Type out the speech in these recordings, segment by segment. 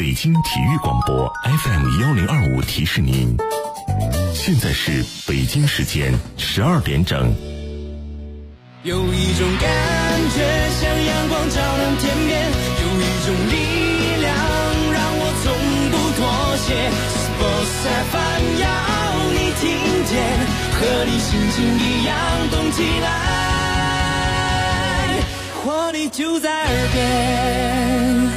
北京体育广播 FM1025提示您，现在是北京时间12点整。 有一种感觉像阳光照亮天边，有一种力量让我从不妥协。Sports FM 要你听见，和你心情一样动起来，活力就在耳边。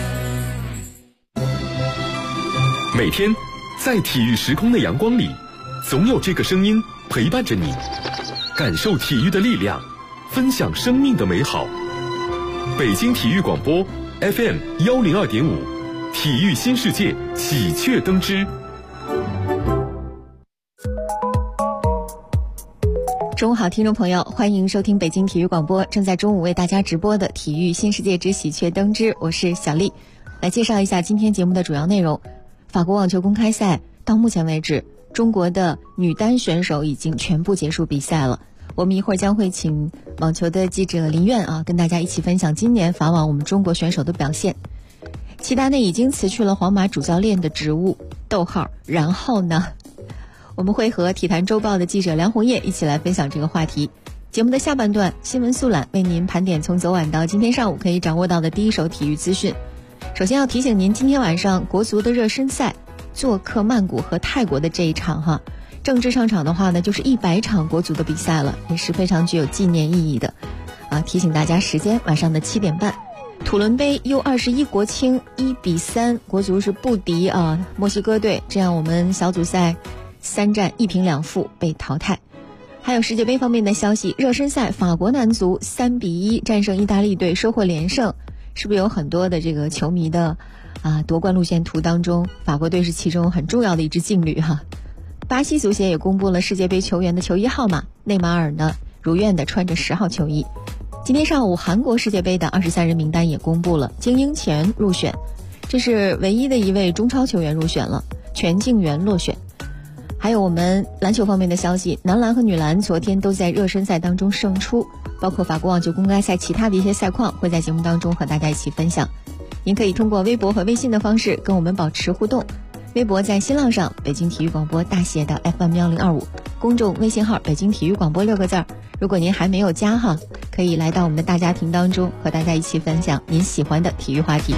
每天在体育时空的阳光里，总有这个声音陪伴着你，感受体育的力量，分享生命的美好。北京体育广播 FM102.5， 体育新世界喜鹊登枝。 中午好，听众朋友，欢迎收听北京体育广播正在中午为大家直播的体育新世界之喜鹊登枝，我是小丽。来介绍一下今天节目的主要内容。法国网球公开赛到目前为止，中国的女单选手已经全部结束比赛了。我们一会儿将会请网球的记者林苑跟大家一起分享今年法网我们中国选手的表现。齐达内已经辞去了皇马主教练的职务，然后呢，我们会和体坛周报的记者梁红叶一起来分享这个话题。节目的下半段新闻速览为您盘点从昨晚到今天上午可以掌握到的第一手体育资讯。首先要提醒您，今天晚上国足的热身赛做客曼谷和泰国的这一场正式上场的话呢，就是100场国足的比赛了，也是非常具有纪念意义的提醒大家时间晚上的7点半。土伦杯 U21 国青1-3，国足是不敌墨西哥队，这样我们小组赛3战1平2负被淘汰。还有世界杯方面的消息，热身赛法国男足3-1战胜意大利队，收获连胜。是不是有很多的这个球迷的夺冠路线图当中，法国队是其中很重要的一支劲旅巴西足协也公布了世界杯球员的球衣号码，内马尔呢如愿的穿着10号球衣。今天上午韩国世界杯的23人名单也公布了，金英权入选，这是唯一的一位中超球员入选了，全静媛落选。还有我们篮球方面的消息，男篮和女篮昨天都在热身赛当中胜出，包括法国网球公开赛其他的一些赛况会在节目当中和大家一起分享。您可以通过微博和微信的方式跟我们保持互动。微博在新浪上北京体育广播大写的 FM1025， 公众微信号北京体育广播6个字。如果您还没有加可以来到我们的大家庭当中，和大家一起分享您喜欢的体育话题。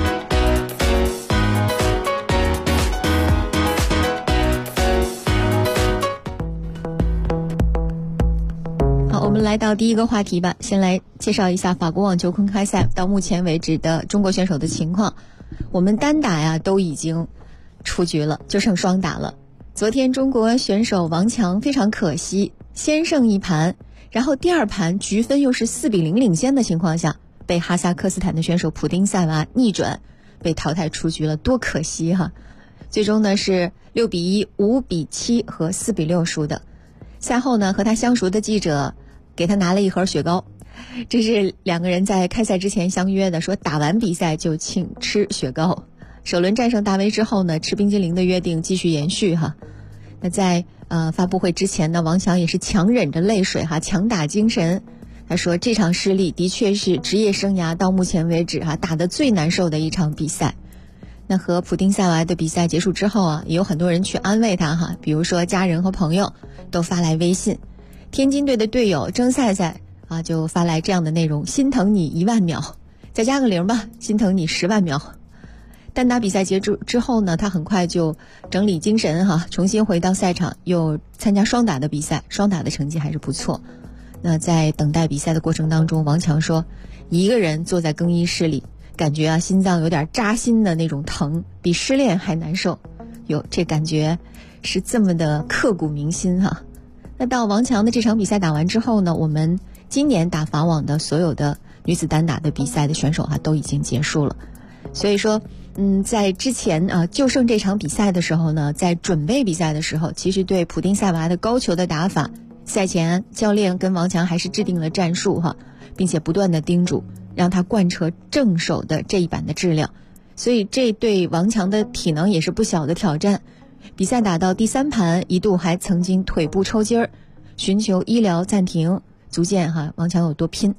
我们来到第一个话题吧，先来介绍一下法国网球公开赛到目前为止的中国选手的情况。我们单打都已经出局了，就剩双打了。昨天中国选手王强非常可惜，先胜一盘，然后第二盘局分又是4-0领先的情况下，被哈萨克斯坦的选手普丁塞娃逆转，被淘汰出局了，多可惜最终呢是6-1、5-7和4-6输的。赛后呢，和他相熟的记者给他拿了一盒雪糕，这是两个人在开赛之前相约的，说打完比赛就请吃雪糕。首轮战胜大威之后呢，吃冰激凌的约定继续延续那在发布会之前呢，王强也是强忍着泪水强打精神。他说这场失利的确是职业生涯到目前为止打得最难受的一场比赛。那和普丁塞娃的比赛结束之后也有很多人去安慰他比如说家人和朋友都发来微信。天津队的队友曾赛赛就发来这样的内容：心疼你1万秒，再加个0吧，心疼你10万秒。单打比赛结束之后呢，他很快就整理精神重新回到赛场，又参加双打的比赛，双打的成绩还是不错。那在等待比赛的过程当中，王强说一个人坐在更衣室里，感觉心脏有点扎心的那种疼，比失恋还难受。这感觉是这么的刻骨铭心那到王强的这场比赛打完之后呢，我们今年打法网的所有的女子单打的比赛的选手都已经结束了。所以说在之前就剩这场比赛的时候呢，在准备比赛的时候，其实对普丁塞娃的高球的打法，赛前教练跟王强还是制定了战术并且不断的叮嘱让他贯彻正手的这一板的质量，所以这对王强的体能也是不小的挑战。比赛打到第3盘，一度还曾经腿部抽筋儿，寻求医疗暂停，足见王强有多拼。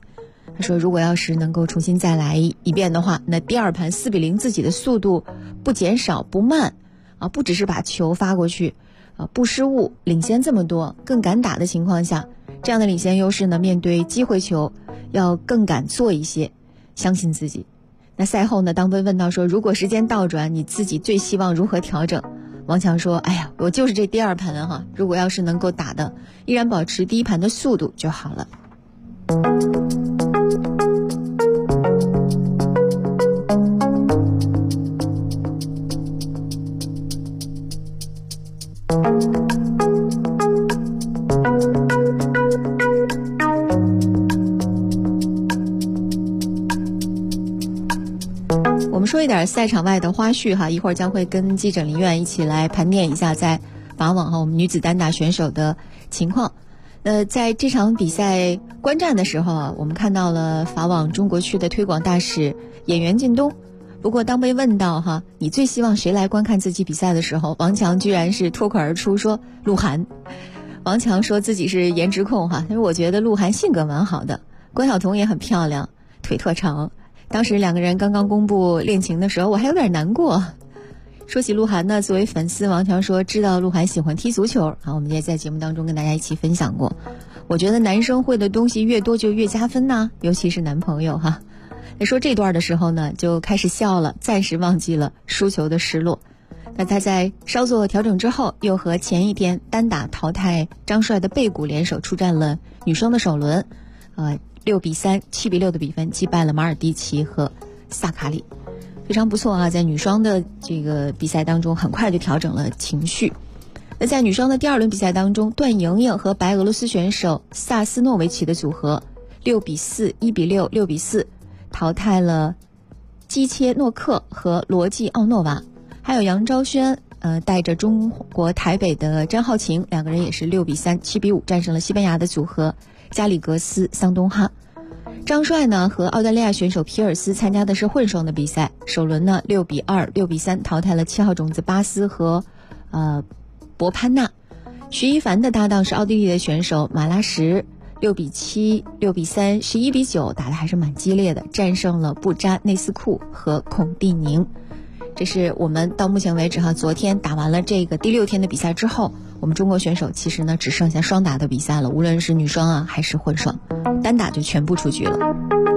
他说如果要是能够重新再来一遍的话，那第二盘4-0自己的速度不减少不慢啊，不只是把球发过去啊，不失误，领先这么多，更敢打的情况下，这样的领先优势呢，面对机会球要更敢做一些，相信自己。那赛后呢，当被问到说如果时间倒转，你自己最希望如何调整，王强说哎呀，我就是这第二盘哈，如果要是能够打的依然保持第一盘的速度就好了。我们说一点赛场外的花絮哈，一会儿将会跟记者林苑一起来盘点一下在法网哈我们女子单打选手的情况。在这场比赛观战的时候啊，我们看到了法网中国区的推广大使演员靳东。不过当被问到哈你最希望谁来观看自己比赛的时候，王强居然是脱口而出说鹿晗。王强说自己是颜值控哈，但是我觉得鹿晗性格蛮好的，关晓彤也很漂亮，腿特长。当时两个人刚刚公布恋情的时候，我还有点难过。说起鹿晗呢，作为粉丝，王强说知道鹿晗喜欢踢足球啊，我们也在节目当中跟大家一起分享过。我觉得男生会的东西越多就越加分呐，尤其是男朋友哈。说这段的时候呢，就开始笑了，暂时忘记了输球的失落。那他在稍作调整之后，又和前一天单打淘汰张帅的贝谷联手出战了女双的首轮，6-3、7-6的比分击败了马尔蒂奇和萨卡里，非常不错啊！在女双的这个比赛当中，很快就调整了情绪。那在女双的第二轮比赛当中，段莹莹和白俄罗斯选手萨斯诺维奇的组合6-4、1-6、6-4淘汰了基切诺克和罗季奥诺娃，还有杨昭轩带着中国台北的詹浩晴，两个人也是6-3、7-5战胜了西班牙的组合加里格斯桑东哈。张帅呢和澳大利亚选手皮尔斯参加的是混双的比赛，首轮呢6-2、6-3淘汰了7号种子巴斯和博潘纳。徐一凡的搭档是奥地利的选手马拉什，6-7、6-3、11-9打得还是蛮激烈的，战胜了布扎内斯库和孔蒂宁。这是我们到目前为止哈，昨天打完了这个第6天的比赛之后，我们中国选手其实呢只剩下双打的比赛了，无论是女双啊还是混双，单打就全部出局了。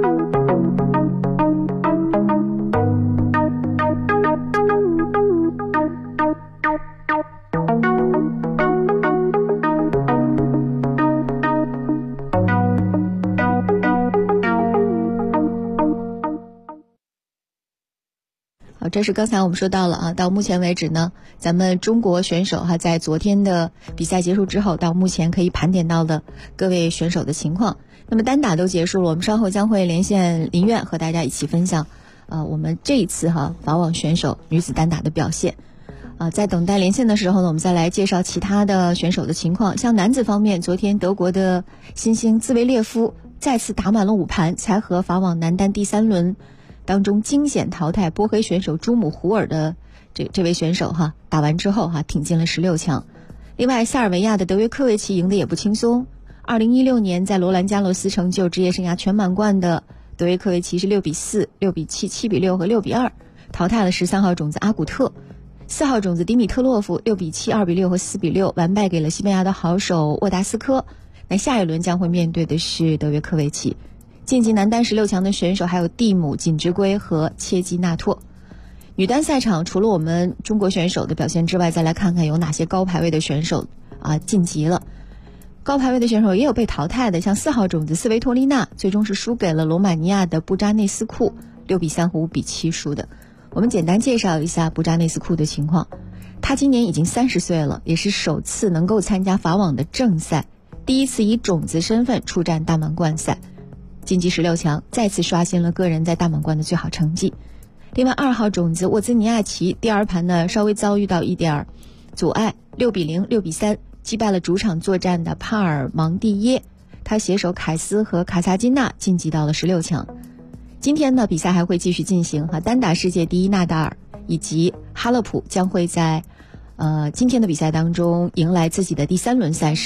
这是刚才我们说到了啊，到目前为止呢，咱们中国选手哈在昨天的比赛结束之后，到目前可以盘点到的各位选手的情况。那么单打都结束了，我们稍后将会连线林苑和大家一起分享我们这一次法网选手女子单打的表现。在等待连线的时候呢，我们再来介绍其他的选手的情况。像男子方面，昨天德国的新星兹维列夫再次打满了5盘，才和法网男单第3轮当中惊险淘汰波黑选手朱姆胡尔的这位选手打完之后挺进了16强。另外塞尔维亚的德约科维奇赢得也不轻松，2016年在罗兰加洛斯成就职业生涯全满贯的德约科维奇是6-4、6-7、7-6和6-2淘汰了13号种子阿古特，4号种子迪米特洛夫6-7、2-6和4-6完败给了西班牙的好手沃达斯科。那下一轮将会面对的是德约科维奇。晋级男单16强的选手还有蒂姆、锦织圭和切基纳托。女单赛场除了我们中国选手的表现之外，再来看看有哪些高排位的选手晋级了。高排位的选手也有被淘汰的，像4号种子斯维托利娜最终是输给了罗马尼亚的布扎内斯库，6-3和5-7输的。我们简单介绍一下布扎内斯库的情况。他今年已经30岁了，也是首次能够参加法网的正赛，第一次以种子身份出战大满贯赛，晋级16强，再次刷新了个人在大满贯的最好成绩。另外2号种子沃兹尼亚奇第二盘呢稍微遭遇到一点阻碍，6-0、6-3击败了主场作战的帕尔芒蒂耶，他携手凯斯和卡萨金娜晋级到了16强。今天呢比赛还会继续进行单打世界第一纳达尔以及哈勒普将会在今天的比赛当中迎来自己的第3轮赛事。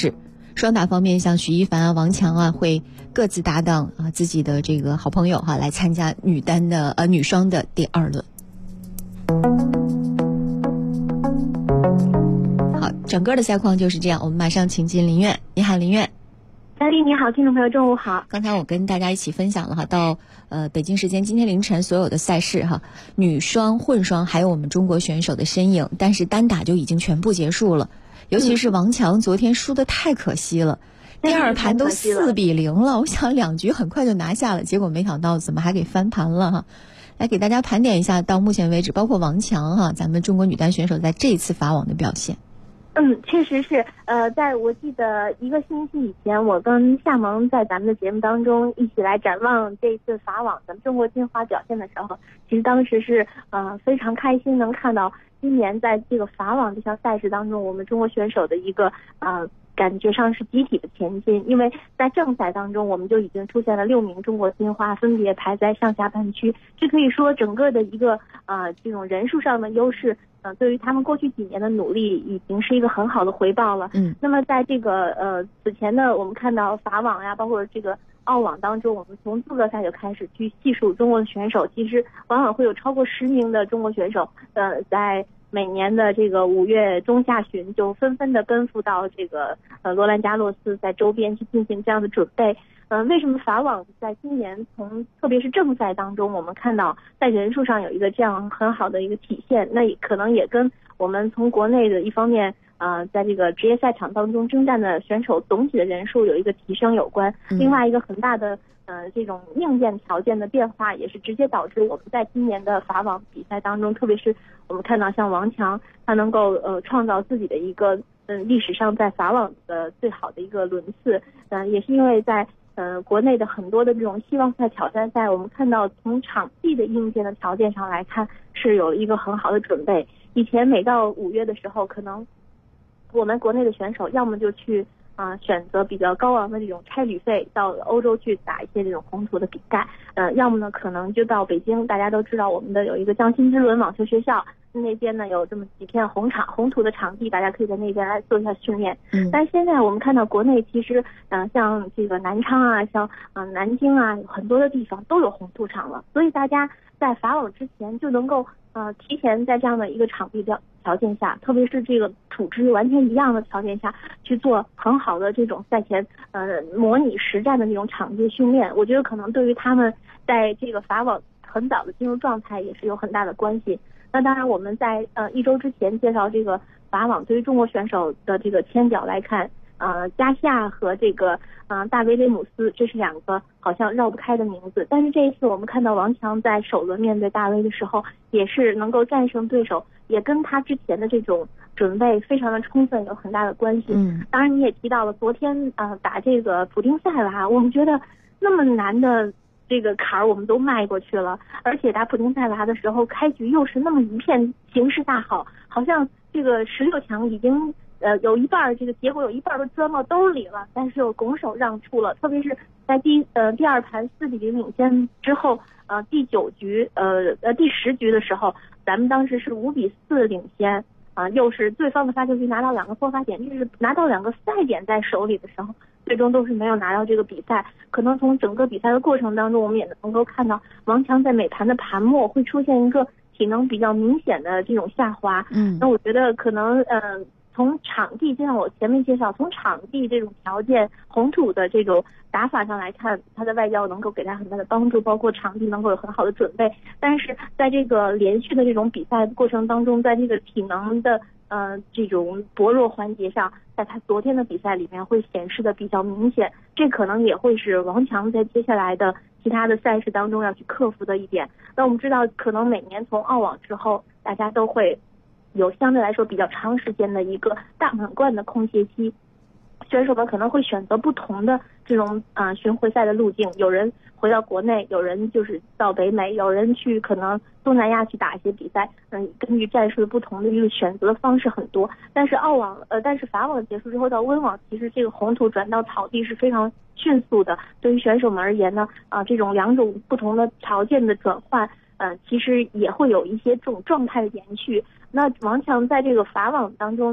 双打方面，像许一凡啊、王强啊，会各自搭档啊自己的这个好朋友哈，来参加女双的第2轮。好，整个的赛况就是这样。我们马上请进林苑。你好，林苑。 嘉丽你好，听众朋友中午好。 刚才我跟大家一起分享了哈，到北京时间今天凌晨所有的赛事哈，女双、混双还有我们中国选手的身影，但是单打就已经全部结束了。尤其是王强昨天输得太可惜了，第2盘都4-0了，我想2局很快就拿下了，结果没想到怎么还给翻盘了哈。来给大家盘点一下到目前为止，包括王强哈，咱们中国女单选手在这次法网的表现。 确实是，在我记得1个星期以前，我跟夏萌在咱们的节目当中一起来展望这次法网咱们中国金花表现的时候，其实当时是非常开心能看到今年在这个法网这项赛事当中，我们中国选手的一个感觉上是集体的前进，因为在正赛当中我们就已经出现了6名中国金花，分别排在上下半区，这可以说整个的一个这种人数上的优势。对于他们过去几年的努力，已经是一个很好的回报了。那么在这个此前呢，我们看到法网呀，包括这个澳网当中，我们从资格赛就开始去细数中国的选手，其实往往会有超过10名的中国选手，在每年的这个5月中下旬就纷纷的奔赴到这个罗兰加洛斯在周边去进行这样的准备。为什么法网在今年特别是正赛当中，我们看到在人数上有一个这样很好的一个体现？那可能也跟我们从国内的一方面在这个职业赛场当中征战的选手总体的人数有一个提升有关。另外一个很大的这种硬件条件的变化，也是直接导致我们在今年的法网比赛当中，特别是我们看到像王强，他能够创造自己的一个历史上在法网的最好的一个轮次。也是因为在国内的很多的这种希望赛、挑战赛，我们看到从场地的硬件的条件上来看，是有一个很好的准备。以前每到5月的时候，可能我们国内的选手要么就去选择比较高昂的这种差旅费到欧洲去打一些这种红土的比赛，要么呢可能就到北京。大家都知道我们的有一个江心之轮网球学校，那边呢有这么几片红土的场地，大家可以在那边来做一下训练。但是现在我们看到国内其实像这个南昌啊，像南京啊，有很多的地方都有红土场了，所以大家在法网之前就能够提前在这样的一个场地条件下，特别是这个土质完全一样的条件下去做很好的这种赛前模拟实战的这种场地训练，我觉得可能对于他们在这个法网很早的进入状态也是有很大的关系。那当然我们在1周之前介绍这个法网对于中国选手的这个签表来看，加西亚和这个大卫雷姆斯，这是2个好像绕不开的名字。但是这一次我们看到王强在首轮面对大卫的时候，也是能够战胜对手，也跟他之前的这种准备非常的充分有很大的关系。当然你也提到了昨天打这个普丁塞拉，我们觉得那么难的这个坎儿我们都迈过去了，而且打普丁塞拉的时候开局又是那么一片形势大好，好像这个16强已经有一半这个结果有一半都钻到兜里了，但是又拱手让出了，特别是在第2盘4-0领先之后，第9局第10局的时候，咱们当时是5-4领先，又是对方的发球局拿到2个破发点，就是拿到2个赛点在手里的时候，最终都是没有拿到这个比赛。可能从整个比赛的过程当中，我们也能够看到王强在每盘的盘末会出现一个体能比较明显的这种下滑。那我觉得可能从场地，就像我前面介绍，从场地这种条件、红土的这种打法上来看，他的外交能够给他很大的帮助，包括场地能够有很好的准备。但是在这个连续的这种比赛过程当中，在这个体能的这种薄弱环节上，在他昨天的比赛里面会显示的比较明显，这可能也会是王强在接下来的其他的赛事当中要去克服的一点。那我们知道，可能每年从澳网之后，大家都会有相对来说比较长时间的一个大满贯的空歇期，选手们可能会选择不同的这种巡回赛的路径，有人回到国内，有人就是到北美，有人去可能东南亚去打一些比赛，根据战术的不同的一个选择的方式很多。但是法网结束之后到温网，其实这个红土转到草地是非常迅速的。对于选手们而言呢，这种2种不同的条件的转换，其实也会有一些这种状态的延续。那王强在这个法网当中呢，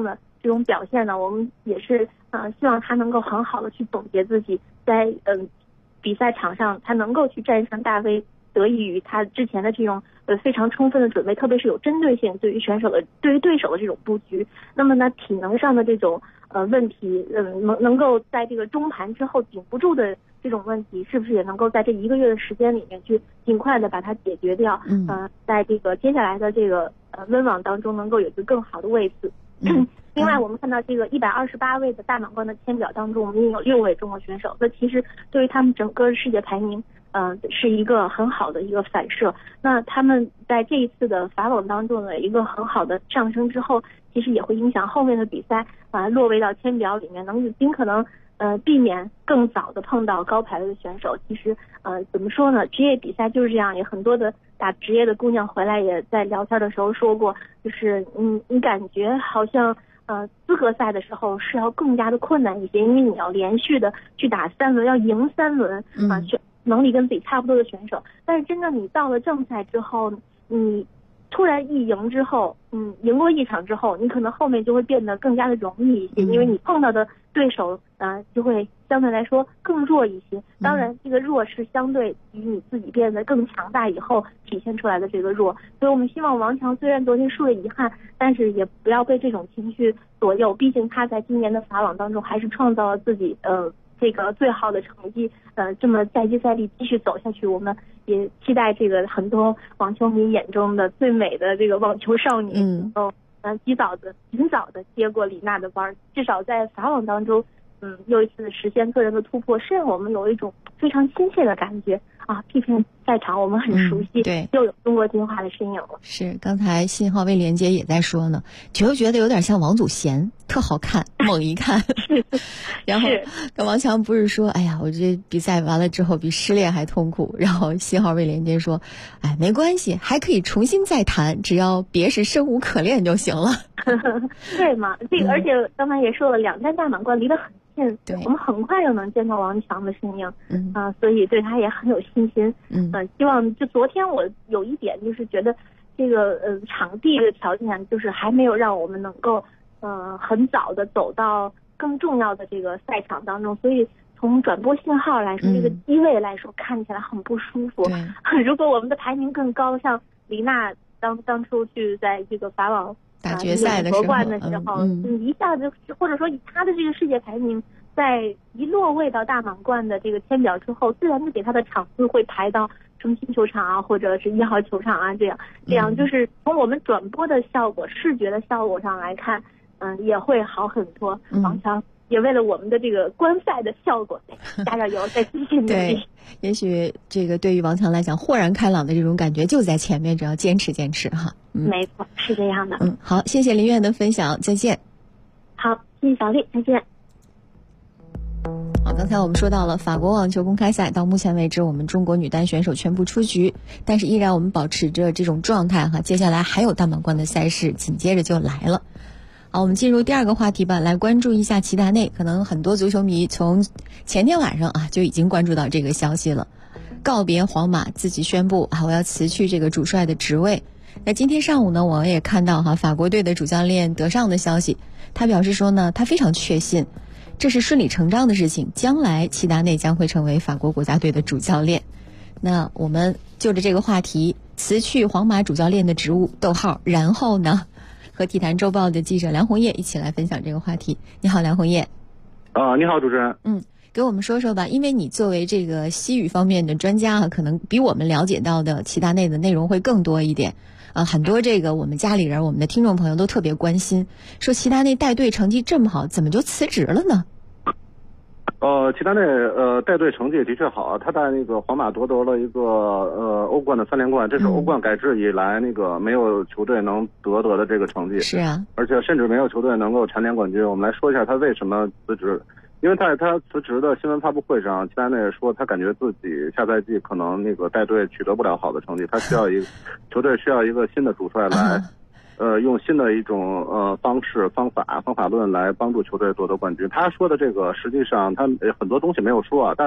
这种表现呢，我们也是希望他能够很好的去总结自己在比赛场上，他能够去战胜大卫，得益于他之前的这种非常充分的准备，特别是有针对性对于对手的这种布局。那么呢，体能上的这种问题，能够在这个中盘之后顶不住的这种问题，是不是也能够在这1个月的时间里面去尽快的把它解决掉？在这个接下来的这个温网当中能够有一个更好的位置。另外，我们看到这个128位的大满贯的签表当中，我们也有6位中国选手。那其实对于他们整个世界排名，是一个很好的一个反射。那他们在这一次的法网当中的一个很好的上升之后，其实也会影响后面的比赛，落位到签表里面，能尽可能避免更早的碰到高排位的选手。其实怎么说呢，职业比赛就是这样，也很多的打职业的姑娘回来也在聊天的时候说过，就是你感觉好像资格赛的时候是要更加的困难一些，因为你要连续的去打3轮，要赢3轮能力跟自己差不多的选手。但是真正你到了正赛之后，你突然一赢之后，赢过一场之后，你可能后面就会变得更加的容易一些，因为你碰到的对手就会相对来说更弱一些。当然这个弱是相对于你自己变得更强大以后体现出来的这个弱。所以我们希望王强虽然昨天输了遗憾，但是也不要被这种情绪左右，毕竟他在今年的法网当中还是创造了自己这个最好的成绩，这么赛季赛力继续走下去，我们也期待这个很多网球迷眼中的最美的这个网球少女能够尽早的接过李娜的班，至少在法网当中又一次实现个人的突破，是让我们有一种非常亲切的感觉啊！这片赛场我们很熟悉， 对， 又有中国金花的身影了。 是，刚才信号未连接也在说呢，觉得有点像王祖贤，特好看，猛一看。然后跟王强不是说，哎呀，我这比赛完了之后比失恋还痛苦。然后信号未连接说，哎，没关系，还可以重新再谈，只要别是生无可恋就行了。 对嘛，这个而且刚才也说了，2站大满贯离得很近，我们很快就能见到王强的身影，所以对他也很有信心。希望就昨天我有一点就是觉得这个场地的条件就是还没有让我们能够很早的走到更重要的这个赛场当中，所以从转播信号来说，这个机位来说看起来很不舒服。如果我们的排名更高，像李娜当初去在这个法网打决赛的时候， 夺冠的时候，一下子或者说以他的这个世界排名，在一落位到大满贯的这个签表之后，自然就给他的场次会排到中心球场啊，或者是1号球场啊，这样就是从我们转播的效果、视觉的效果上来看，也会好很多。王强也为了我们的这个观赛的效果加油，再继续努力。 对，也许这个对于王强来讲，豁然开朗的这种感觉就在前面，只要坚持哈。 没错，是这样的。 好，谢谢林苑的分享，再见。 好，谢谢小丽，再见。 好，刚才我们说到了法国网球公开赛，到目前为止我们中国女单选手全部出局，但是依然我们保持着这种状态接下来还有大满贯的赛事紧接着就来了。好，我们进入第2个话题吧，来关注一下齐达内。可能很多足球迷从前天晚上就已经关注到这个消息了，告别皇马，自己宣布我要辞去这个主帅的职位。那今天上午呢，我也看到法国队的主教练德尚的消息，他表示说呢，他非常确信这是顺理成章的事情，将来齐达内将会成为法国国家队的主教练。那我们就着这个话题，辞去皇马主教练的职务，然后呢，和体坛周报的记者梁红叶一起来分享这个话题。你好，梁红叶。 你好，主持人。 给我们说说吧，因为你作为这个西语方面的专家可能比我们了解到的齐达内的内容会更多一点。很多这个我们家里人、我们的听众朋友都特别关心，说齐达内带队成绩这么好，怎么就辞职了呢？ 齐达内带队成绩的确好，他在那个皇马夺得了一个欧冠的3连冠，这是欧冠改制以来那个没有球队能得的这个成绩。 是啊， 而且甚至没有球队能够蝉联冠军。我们来说一下他为什么辞职。因为在他辞职的新闻发布会上，齐达内说他感觉自己下赛季可能那个带队取得不了好的成绩，他需要球队需要一个新的主帅来用新的一种方式、方法论来帮助球队夺得冠军。他说的这个实际上他很多东西没有说但是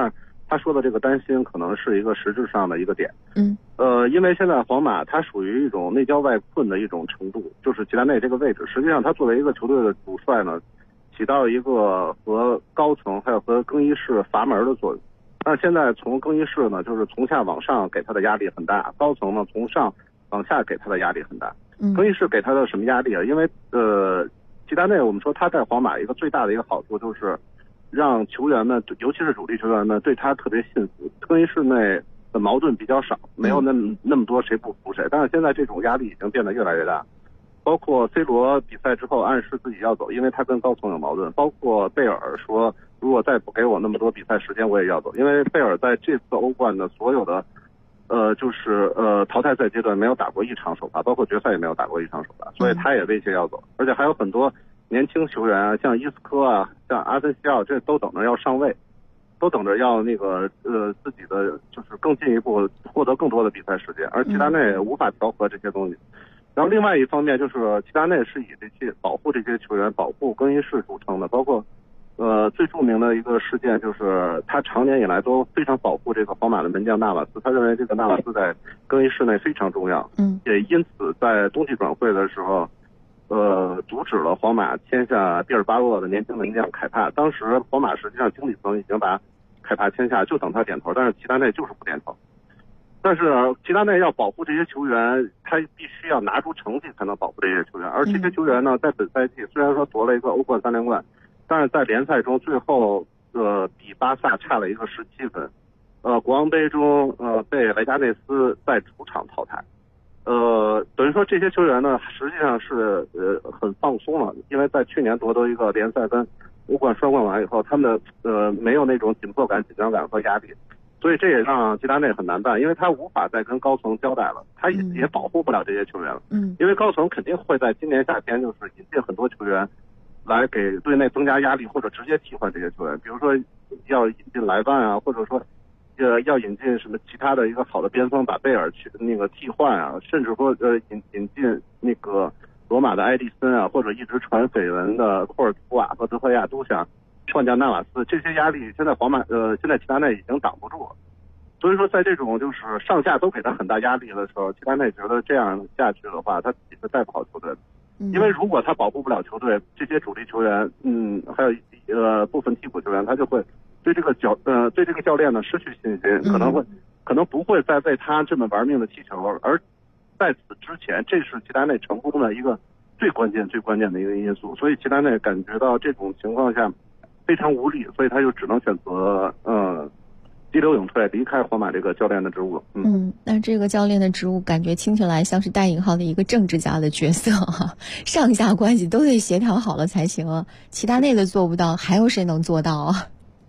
他说的这个担心可能是一个实质上的一个点。因为现在皇马它属于一种内焦外困的一种程度，就是齐达内这个位置，实际上他作为一个球队的主帅呢，起到一个和高层还有和更衣室阀门的作用。但是现在从更衣室呢，就是从下往上给他的压力很大，高层呢从上往下给他的压力很大。更衣室给他的什么压力啊？因为齐达内我们说他在皇马一个最大的一个好处就是让球员们，尤其是主力球员们对他特别信服，更衣室内的矛盾比较少，没有那么多谁不服谁。但是现在这种压力已经变得越来越大，包括 C 罗比赛之后暗示自己要走，因为他跟高层有矛盾，包括贝尔说如果再不给我那么多比赛时间我也要走，因为贝尔在这次欧冠的所有的淘汰赛阶段没有打过一场首发，包括决赛也没有打过一场首发，所以他也威胁要走。而且还有很多年轻球员啊，像伊斯科啊，像阿森西奥，这都等着要上位，都等着要那个自己的就是更进一步获得更多的比赛时间，而齐达内无法调和这些东西。然后另外一方面就是齐达内是以这些保护这些球员、保护更衣室著称的，包括最著名的一个事件就是他长年以来都非常保护这个皇马的门将纳瓦斯，他认为这个纳瓦斯在更衣室内非常重要，也因此在冬季转会的时候阻止了皇马签下毕尔巴鄂的年轻门将凯帕。当时皇马实际上经理层已经把凯帕签下，就等他点头，但是齐达内就是不点头。但是齐达内要保护这些球员，他必须要拿出成绩才能保护这些球员，而这些球员呢，在本赛季虽然说夺了一个欧冠3连冠，但是在联赛中最后比巴萨差了一个17分，国王杯中被雷加内斯在主场淘汰。等于说这些球员呢，实际上是很放松了，因为在去年夺得一个联赛跟欧冠双冠完以后，他们的没有那种紧迫感、紧张感和压力，所以这也让齐达内很难办，因为他无法再跟高层交代了，他也保护不了这些球员了。因为高层肯定会在今年夏天就是引进很多球员来给队内增加压力，或者直接替换这些球员，比如说要引进莱万啊，或者说要引进什么其他的一个好的边锋把贝尔去那个替换啊，甚至说引进那个罗马的埃利森啊，或者一直传绯闻的库尔图瓦和德赫亚都想换掉纳瓦斯，这些压力现在现在齐达内已经挡不住了。所以说在这种就是上下都给他很大压力的时候，齐达内觉得这样下去的话，他自己是带不好球队的。因为如果他保护不了球队，这些主力球员还有部分替补球员，他就会对这个教练呢失去信心，可能不会再为他这么玩命的踢球。而在此之前，这是齐达内成功的一个最关键的一个因素。所以齐达内感觉到这种情况下非常无力，所以他就只能选择激流勇退，离开皇马这个教练的职务。 那这个教练的职务感觉听起来像是带引号的一个政治家的角色哈，上下关系都得协调好了才行啊。齐达内的做不到，还有谁能做到啊？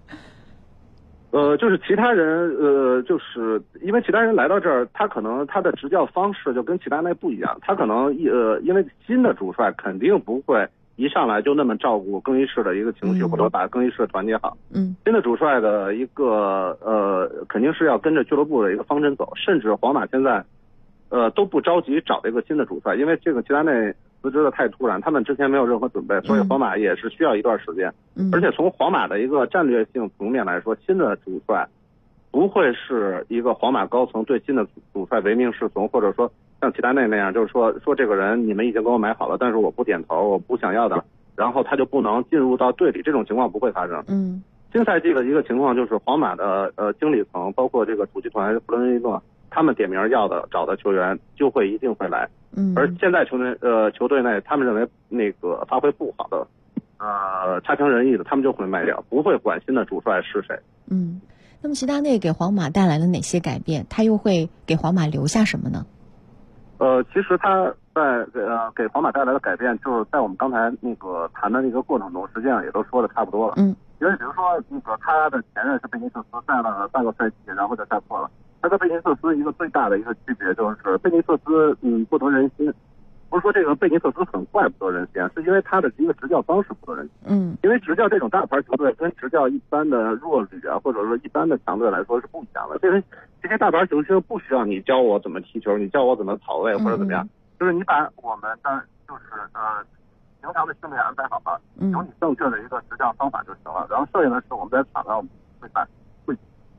就是其他人，就是因为其他人来到这儿，他可能他的执教方式就跟齐达内不一样，他可能因为新的主帅肯定不会一上来就那么照顾更衣室的一个情绪，或者把更衣室团结好。新的主帅的一个肯定是要跟着俱乐部的一个方针走，甚至皇马现在都不着急找一个新的主帅，因为这个齐达内辞职的太突然，他们之前没有任何准备，所以皇马也是需要一段时间。而且从皇马的一个战略性层面来说，新的主帅不会是一个皇马高层对新的主帅唯命是从，或者说像齐达内那样，就是说这个人你们已经给我买好了，但是我不点头，我不想要的，然后他就不能进入到队里，这种情况不会发生。新赛季的一个情况就是皇马的经理层，包括这个主席团弗伦蒂诺，他们点名要的找的球员一定会来。而现在球队内他们认为那个发挥不好的差强人意的，他们就会卖掉，不会管新的主帅是谁。 那么齐达内给皇马带来了哪些改变？他又会给皇马留下什么呢？ 其实他在给皇马带来的改变，就是在我们刚才那个谈的那个过程中，实际上也都说的差不多了。因为比如说那个他的前任是贝尼特斯，带了半个赛季，然后就带破了。他跟贝尼特斯一个最大的一个区别就是贝尼特斯不得人心，不是说这个贝尼特斯很坏不得人心，是因为他的一个执教方式不得人心。因为执教这种大牌球队跟执教一般的弱旅啊，或者说一般的强队来说是不一样的。因为这些大牌球星不需要你教我怎么踢球，你教我怎么跑位或者怎么样，就是你把我们的就是平常的训练安排好了，有你正确的一个执教方法就行了。然后剩下的是我们在场上会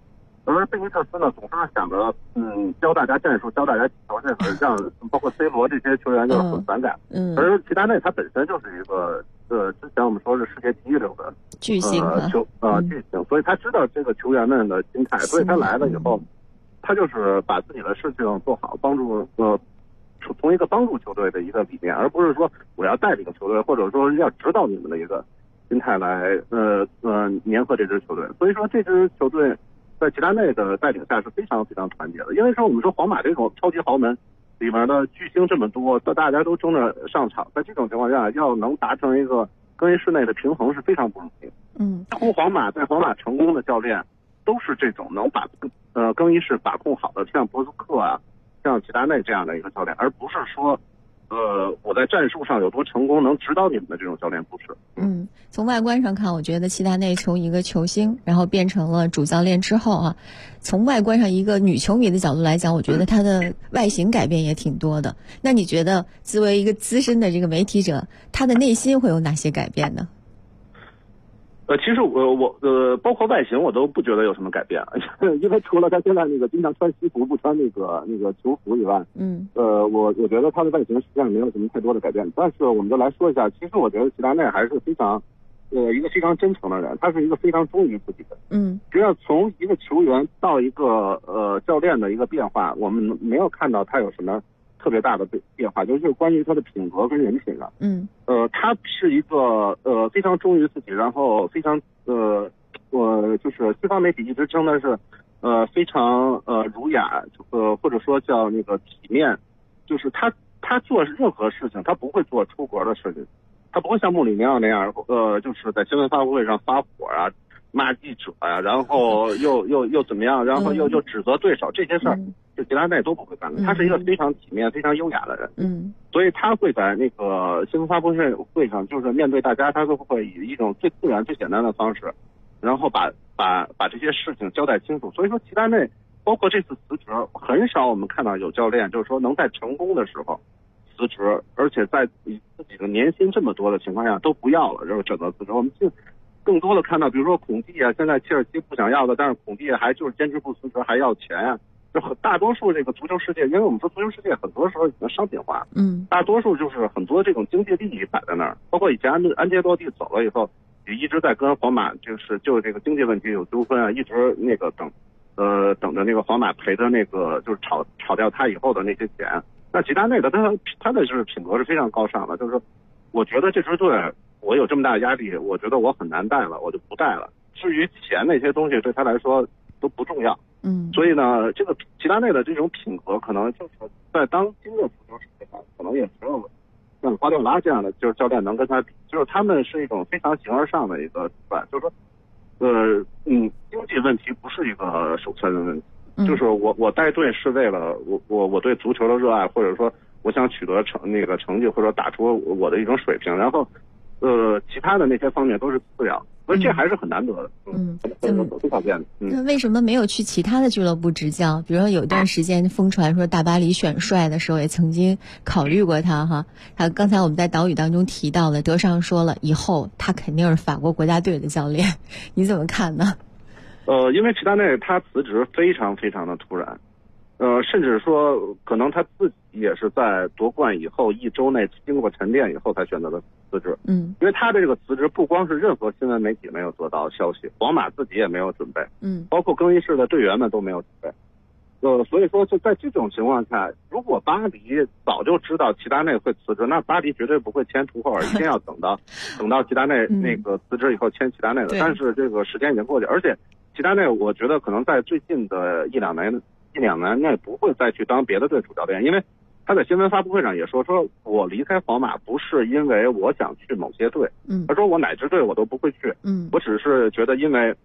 而贝尼特斯呢，总是想着教大家战术，教大家技巧，这个让包括 C 罗这些球员就是很反感。而齐达内他本身就是一个之前我们说是世界第一流的巨星巨星，所以他知道这个球员们的心态，所以他来了以后，他就是把自己的事情做好，帮助从一个帮助球队的一个理念，而不是说我要带领球队，或者说要指导你们的一个心态来粘合这支球队。所以说这支球队在齐达内的带领下是非常非常团结的。因为说我们说皇马这种超级豪门里面的巨星这么多，大家都争着上场，在这种情况下要能达成一个更衣室内的平衡是非常不容易。几乎皇马成功的教练都是这种能把更衣室把控好的，像博斯克啊，像齐达内这样的一个教练，而不是说我在战术上有多成功能指导你们的这种教练，不是。 从外观上看，我觉得齐达内从一个球星然后变成了主教练之后啊，从外观上一个女球迷的角度来讲，我觉得他的外形改变也挺多的。那你觉得作为一个资深的这个媒体者，他的内心会有哪些改变呢？ 其实我包括外形我都不觉得有什么改变，因为除了他现在那个经常穿西服不穿那个球服以外，我觉得他的外形实际上没有什么太多的改变。但是我们就来说一下，其实我觉得齐达内还是非常一个非常真诚的人，他是一个非常忠于自己的。实际上从一个球员到一个教练的一个变化，我们没有看到他有什么特别大的变化，就是关于他的品格跟人品上。他是一个非常忠于自己，然后非常就是西方媒体一直称的是非常儒雅，或者说叫那个体面，就是他做任何事情他不会做出格的事情，他不会像穆里尼奥那样就是在新闻发布会上发火啊，骂记者啊，然后又怎么样，然后又指责对手，这些事儿就齐达内都不会干的。他是一个非常体面非常优雅的人。所以他会在那个新闻发布会上，就是面对大家，他都会以一种最自然最简单的方式，然后把这些事情交代清楚。所以说齐达内包括这次辞职，很少我们看到有教练就是说能在成功的时候辞职，而且在自己的年薪这么多的情况下都不要了，然后选择辞职。我们就更多的看到，比如说孔蒂啊，现在切尔西不想要的，但是孔蒂还就是坚持不辞职，还要钱啊。就大多数这个足球世界，因为我们说足球世界很多时候已经商品化，大多数就是很多这种经济利益摆在那儿。包括以前安切洛蒂走了以后，也一直在跟皇马就这个经济问题有纠纷啊，一直那个等着那个皇马赔的那个就是炒掉他以后的那些钱。那齐达内的他的就是品格是非常高尚的，就是说我觉得这支队我有这么大的压力，我觉得我很难带了，我就不带了。至于钱那些东西对他来说都不重要。所以呢，这个齐达内的这种品格，可能就是在当今的足球世界上，可能也只有像瓜迪奥拉这样的就是教练能跟他比，就是他们是一种非常形而上的一个举办，就是说，经济问题不是一个首先的问题，就是我带队是为了我对足球的热爱，或者说我想取得成绩，或者打出我的一种水平，然后其他的那些方面都是次要。所以这还是很难得的，很少见的。 那为什么没有去其他的俱乐部执教？比如说有段时间疯传说大巴黎选帅的时候，也曾经考虑过他哈。刚才我们在岛屿当中提到了，德尚说了，以后他肯定是法国国家队的教练，你怎么看呢？ 因为齐达内他辞职非常非常的突然，甚至说可能他自己也是在夺冠以后1周内经过沉淀以后才选择的辞职。因为他的这个辞职不光是任何新闻媒体没有得到消息，皇马自己也没有准备，包括更衣室的队员们都没有准备。所以说就在这种情况下，如果巴黎早就知道齐达内会辞职，那巴黎绝对不会签图赫尔，一定要等到齐达内那个辞职以后签齐达内的。但是这个时间已经过去，而且齐达内我觉得可能在最近的一两年内不会再去当别的队主教练，因为他在新闻发布会上也说我离开皇马不是因为我想去某些队，他说我哪支队我都不会去，我只是觉得因为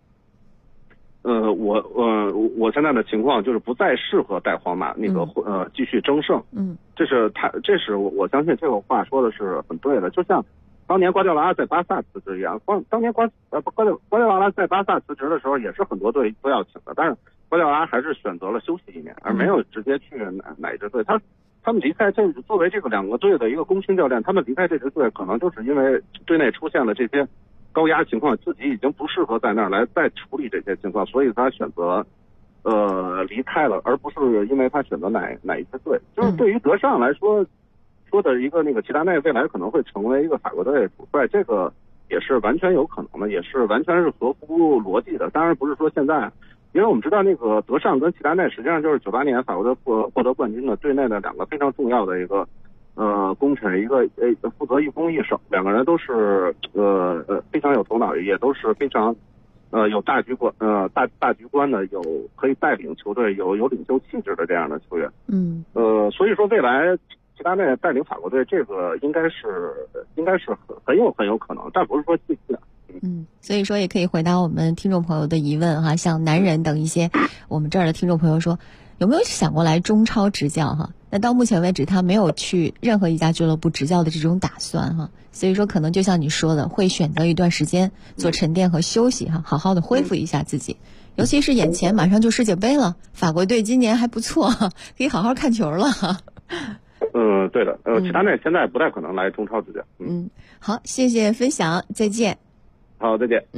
我现在的情况就是不再适合带皇马那个继续争胜，这是我相信这个话说的是很对的，就像当年瓜迪奥拉在巴萨辞职一样，当年瓜迪奥拉在巴萨辞职的时候也是很多队都要请的，但是瓜迪奥拉还是选择了休息1年，而没有直接去哪支队。他们离开作为这个两个队的一个功勋教练，他们离开这支队可能就是因为队内出现了这些高压情况，自己已经不适合在那儿来再处理这些情况，所以他选择离开了，而不是因为他选择哪一支队。就是对于德尚来说的一个那个齐达内未来可能会成为一个法国队主帅，这个也是完全有可能的，也是完全是合乎逻辑的。当然不是说现在，因为我们知道那个德尚跟齐达内实际上就是98年法国队获得冠军的队内的两个非常重要的一个功臣，一个负责一攻一守，两个人都是非常有头脑，也都是非常有大局观的，有可以带领球队有领袖气质的这样的球员。所以说未来齐达内带领法国队，这个应该是很有可能，但不是说继续的。 所以说也可以回答我们听众朋友的疑问哈，像男人等一些我们这儿的听众朋友说，有没有想过来中超执教哈？那到目前为止他没有去任何一家俱乐部执教的这种打算哈，所以说可能就像你说的，会选择一段时间做沉淀和休息哈，好好的恢复一下自己。尤其是眼前马上就世界杯了，法国队今年还不错，可以好好看球了哈。 对的，齐达内现在不太可能来中超执教。 好，谢谢分享，再见。 好，再见。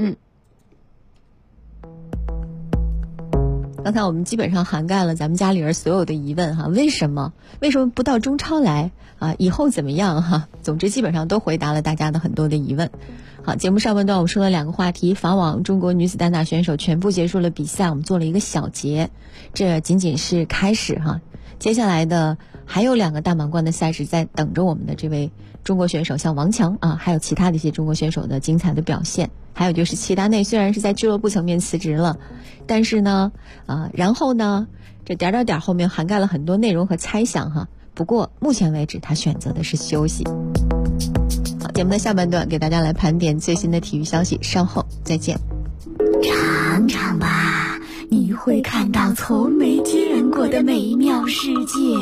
刚才我们基本上涵盖了咱们家里人所有的疑问哈，为什么不到中超来啊？以后怎么样哈？总之基本上都回答了大家的很多的疑问。好，节目上半段我们说了2个话题，法网中国女子单打选手全部结束了比赛，我们做了一个小结，这仅仅是开始哈。接下来的还有2个大满贯的赛事在等着我们的这位中国选手，像王强啊，还有其他的一些中国选手的精彩的表现。还有就是齐达内虽然是在俱乐部层面辞职了，但是呢然后呢这点后面涵盖了很多内容和猜想哈。不过目前为止他选择的是休息。好，节目的下半段给大家来盘点最新的体育消息，稍后再见。 尝尝吧，你会看到从没见过的美妙世界。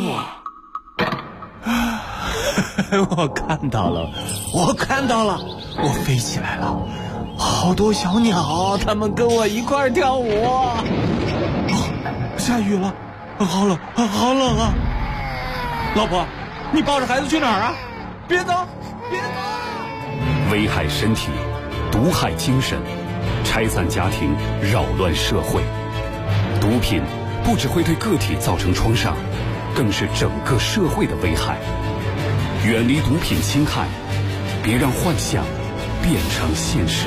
我看到了，我飞起来了，好多小鸟，它们跟我一块儿跳舞。下雨了，好冷啊！老婆，你抱着孩子去哪儿啊？别走！ 危害身体，毒害精神，拆散家庭，扰乱社会。毒品不只会对个体造成创伤，更是整个社会的危害。远离毒品侵害，别让幻想变成现实。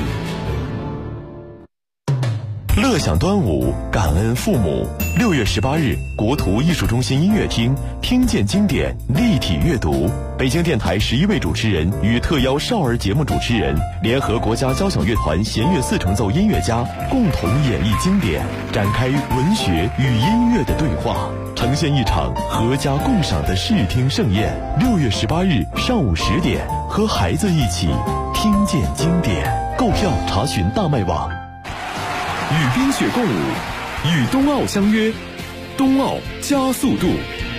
乐享端午，感恩父母。6月18日，国图艺术中心音乐厅，听见经典，立体阅读。北京电台11位主持人与特邀少儿节目主持人，联合国家交响乐团弦乐4重奏音乐家，共同演绎经典，展开文学与音乐的对话，呈现一场合家共赏的视听盛宴。6月18日上午10点，和孩子一起听见经典。购票查询大麦网。 与冰雪共舞，与冬奥相约，冬奥加速度。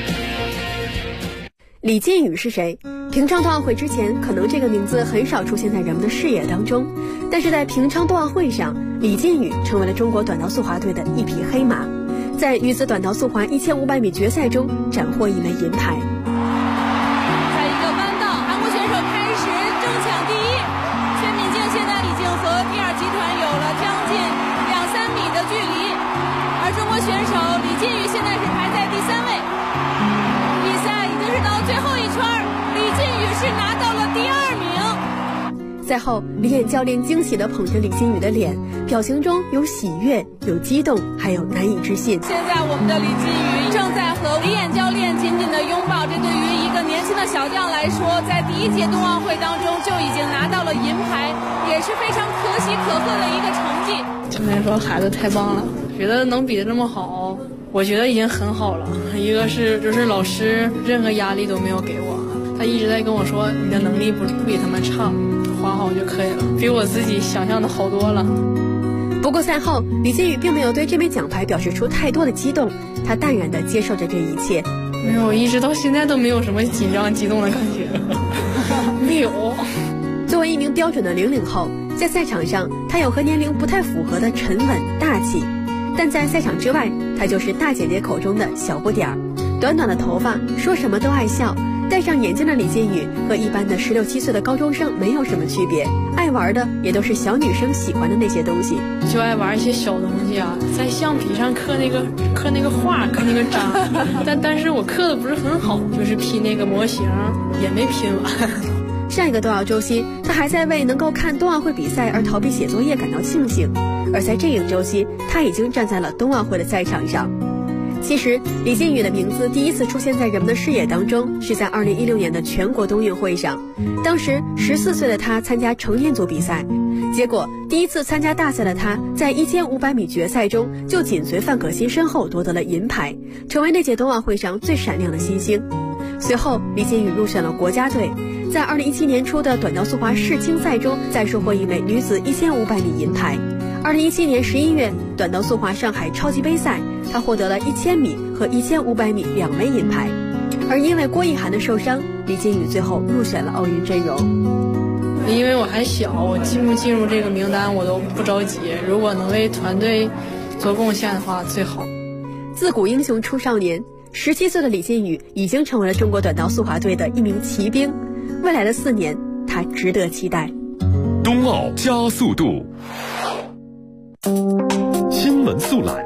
李靖宇是谁？平昌冬奥会之前，可能这个名字很少出现在人们的视野当中，但是在平昌冬奥会上，李靖宇成为了中国短道速滑队的一匹黑马，在女子短道速滑1500米决赛中斩获一枚银牌。 在一个弯道，韩国选手开始争抢第一，薛敏静现在已经和第二集团有了将近2-3米的距离，而中国选手李靖宇现在是排在第3位。比赛已经是到最后一圈，李靖宇是拿到了第2名。 赛后，李演教练惊喜地捧着李靖宇的脸，表情中有喜悦，有激动，还有难以置信。 现在我们的李靖宇正在和李演教练紧紧地拥抱，这对于一个年轻的小将来说，在第1届冬奥会当中就已经拿到了银牌，也是非常可喜可贺的一个成绩。 只能说孩子太棒了，觉得能比得这么好，我觉得已经很好了。一个是就是老师任何压力都没有给我，他一直在跟我说你的能力不比他们差，滑好就可以了，比我自己想象的好多了。 不过赛后，李靖宇并没有对这枚奖牌表示出太多的激动，他淡然地接受着这一切。 没有，一直到现在都没有什么紧张激动的感觉没有。 作为一名标准的00后，在赛场上他有和年龄不太符合的沉稳大气，但在赛场之外，他就是大姐姐口中的小不点儿。短短的头发，说什么都爱笑， 戴上眼镜的李靖宇和一般的16、17岁的高中生没有什么区别，爱玩的也都是小女生喜欢的那些东西， 就爱玩一些小东西啊，在橡皮上刻那个画，刻那个章，但是我刻的不是很好，就是拼那个模型也没拼完。 上一个冬奥周期，他还在为能够看冬奥会比赛而逃避写作业感到庆幸，而在这个周期，他已经站在了冬奥会的赛场上。其实，李靖宇的名字第一次出现在人们的视野当中，是在2016年的全国冬运会上。当时14岁的他参加成年组比赛，结果第一次参加大赛的他，在1500米决赛中就紧随范可新身后夺得了银牌，成为那届冬奥会上最闪亮的新星。随后，李靖宇入选了国家队，在2017年初的短道速滑世青赛中，再收获一枚女子1500米银牌。2017年11月，短道速滑上海超级杯赛，他获得了1000米和1500米2枚银牌。而因为郭奕涵的受伤，李靖宇最后入选了奥运阵容。 因为我还小，我进不进入这个名单我都不着急，如果能为团队做贡献的话最好。 自古英雄出少年，17岁的李靖宇已经成为了中国短道速滑队的一名骑兵，未来的4年他值得期待。 冬奥加速度，新闻速览。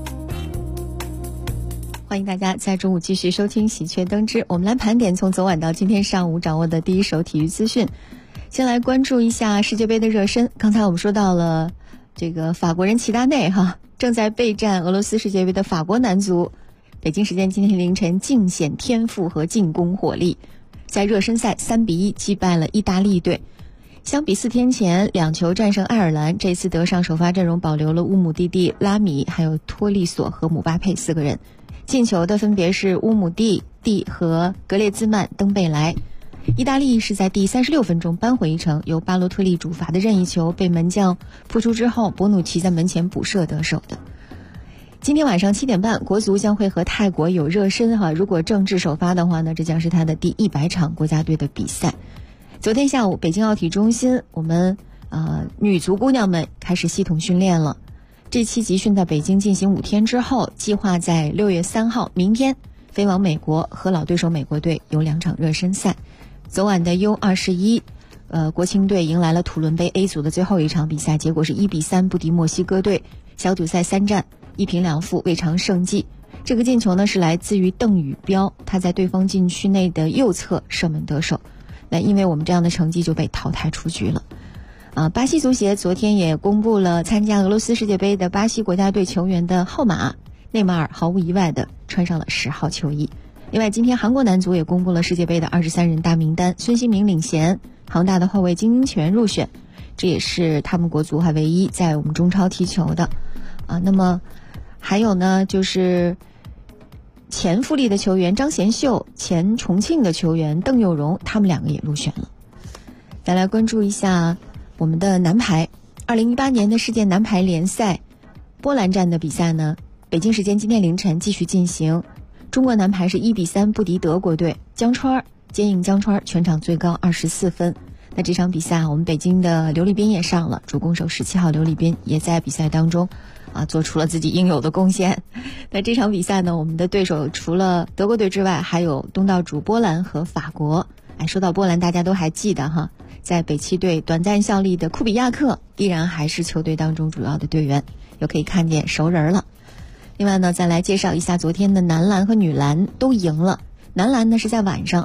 欢迎大家在中午继续收听喜鹊登枝，我们来盘点从昨晚到今天上午掌握的第一手体育资讯。先来关注一下世界杯的热身。刚才我们说到了这个法国人齐达内正在备战俄罗斯世界杯的法国男足，北京时间今天凌晨尽显天赋和进攻火力，在热身赛3-1击败了意大利队。相比4天前2球战胜爱尔兰，这次德尚首发阵容保留了乌姆蒂蒂、拉米还有托利索和姆巴佩4个人，进球的分别是乌姆蒂蒂和格列兹曼、登贝莱。意大利是在第36分钟扳回一城，由巴洛特利主罚的任意球被门将扑出之后，博努奇在门前补射得手的。今天晚上7点半，国足将会和泰国有热身如果郑智首发的话呢，这将是他的第100场国家队的比赛。昨天下午，北京奥体中心，我们女足姑娘们开始系统训练了。这期集训在北京进行5天之后，计划在6月3号明天飞往美国，和老对手美国队有2场热身赛。昨晚的 U21国青队迎来了土伦杯 A 组的最后一场比赛，结果是1-3不敌墨西哥队，小组赛3战1平2负，未尝胜绩。这个进球呢是来自于邓宇标，他在对方禁区内的右侧射门得手。那因为我们这样的成绩就被淘汰出局了。巴西足协昨天也公布了参加俄罗斯世界杯的巴西国家队球员的号码，内马尔毫无意外的穿上了10号球衣。另外，今天韩国男足也公布了世界杯的23人大名单，孙兴民领衔，恒大的后卫金英权入选，这也是他们国足还唯一在我们中超踢球的。那么还有呢，就是前富力的球员张贤秀，前重庆的球员邓佑荣，他们2个也入选了。再来关注一下我们的男排，2018年的世界男排联赛波兰站的比赛呢，北京时间今天凌晨继续进行。中国男排是1-3不敌德国队，江川接应江川全场最高24分。那这场比赛我们北京的刘立斌也上了，主攻手17号刘立斌也在比赛当中做出了自己应有的贡献。那这场比赛呢，我们的对手除了德国队之外，还有东道主波兰和法国。说到波兰，大家都还记得在北七队短暂效力的库比亚克依然还是球队当中主要的队员，又可以看见熟人了。另外呢，再来介绍一下昨天的男篮和女篮都赢了。男篮呢是在晚上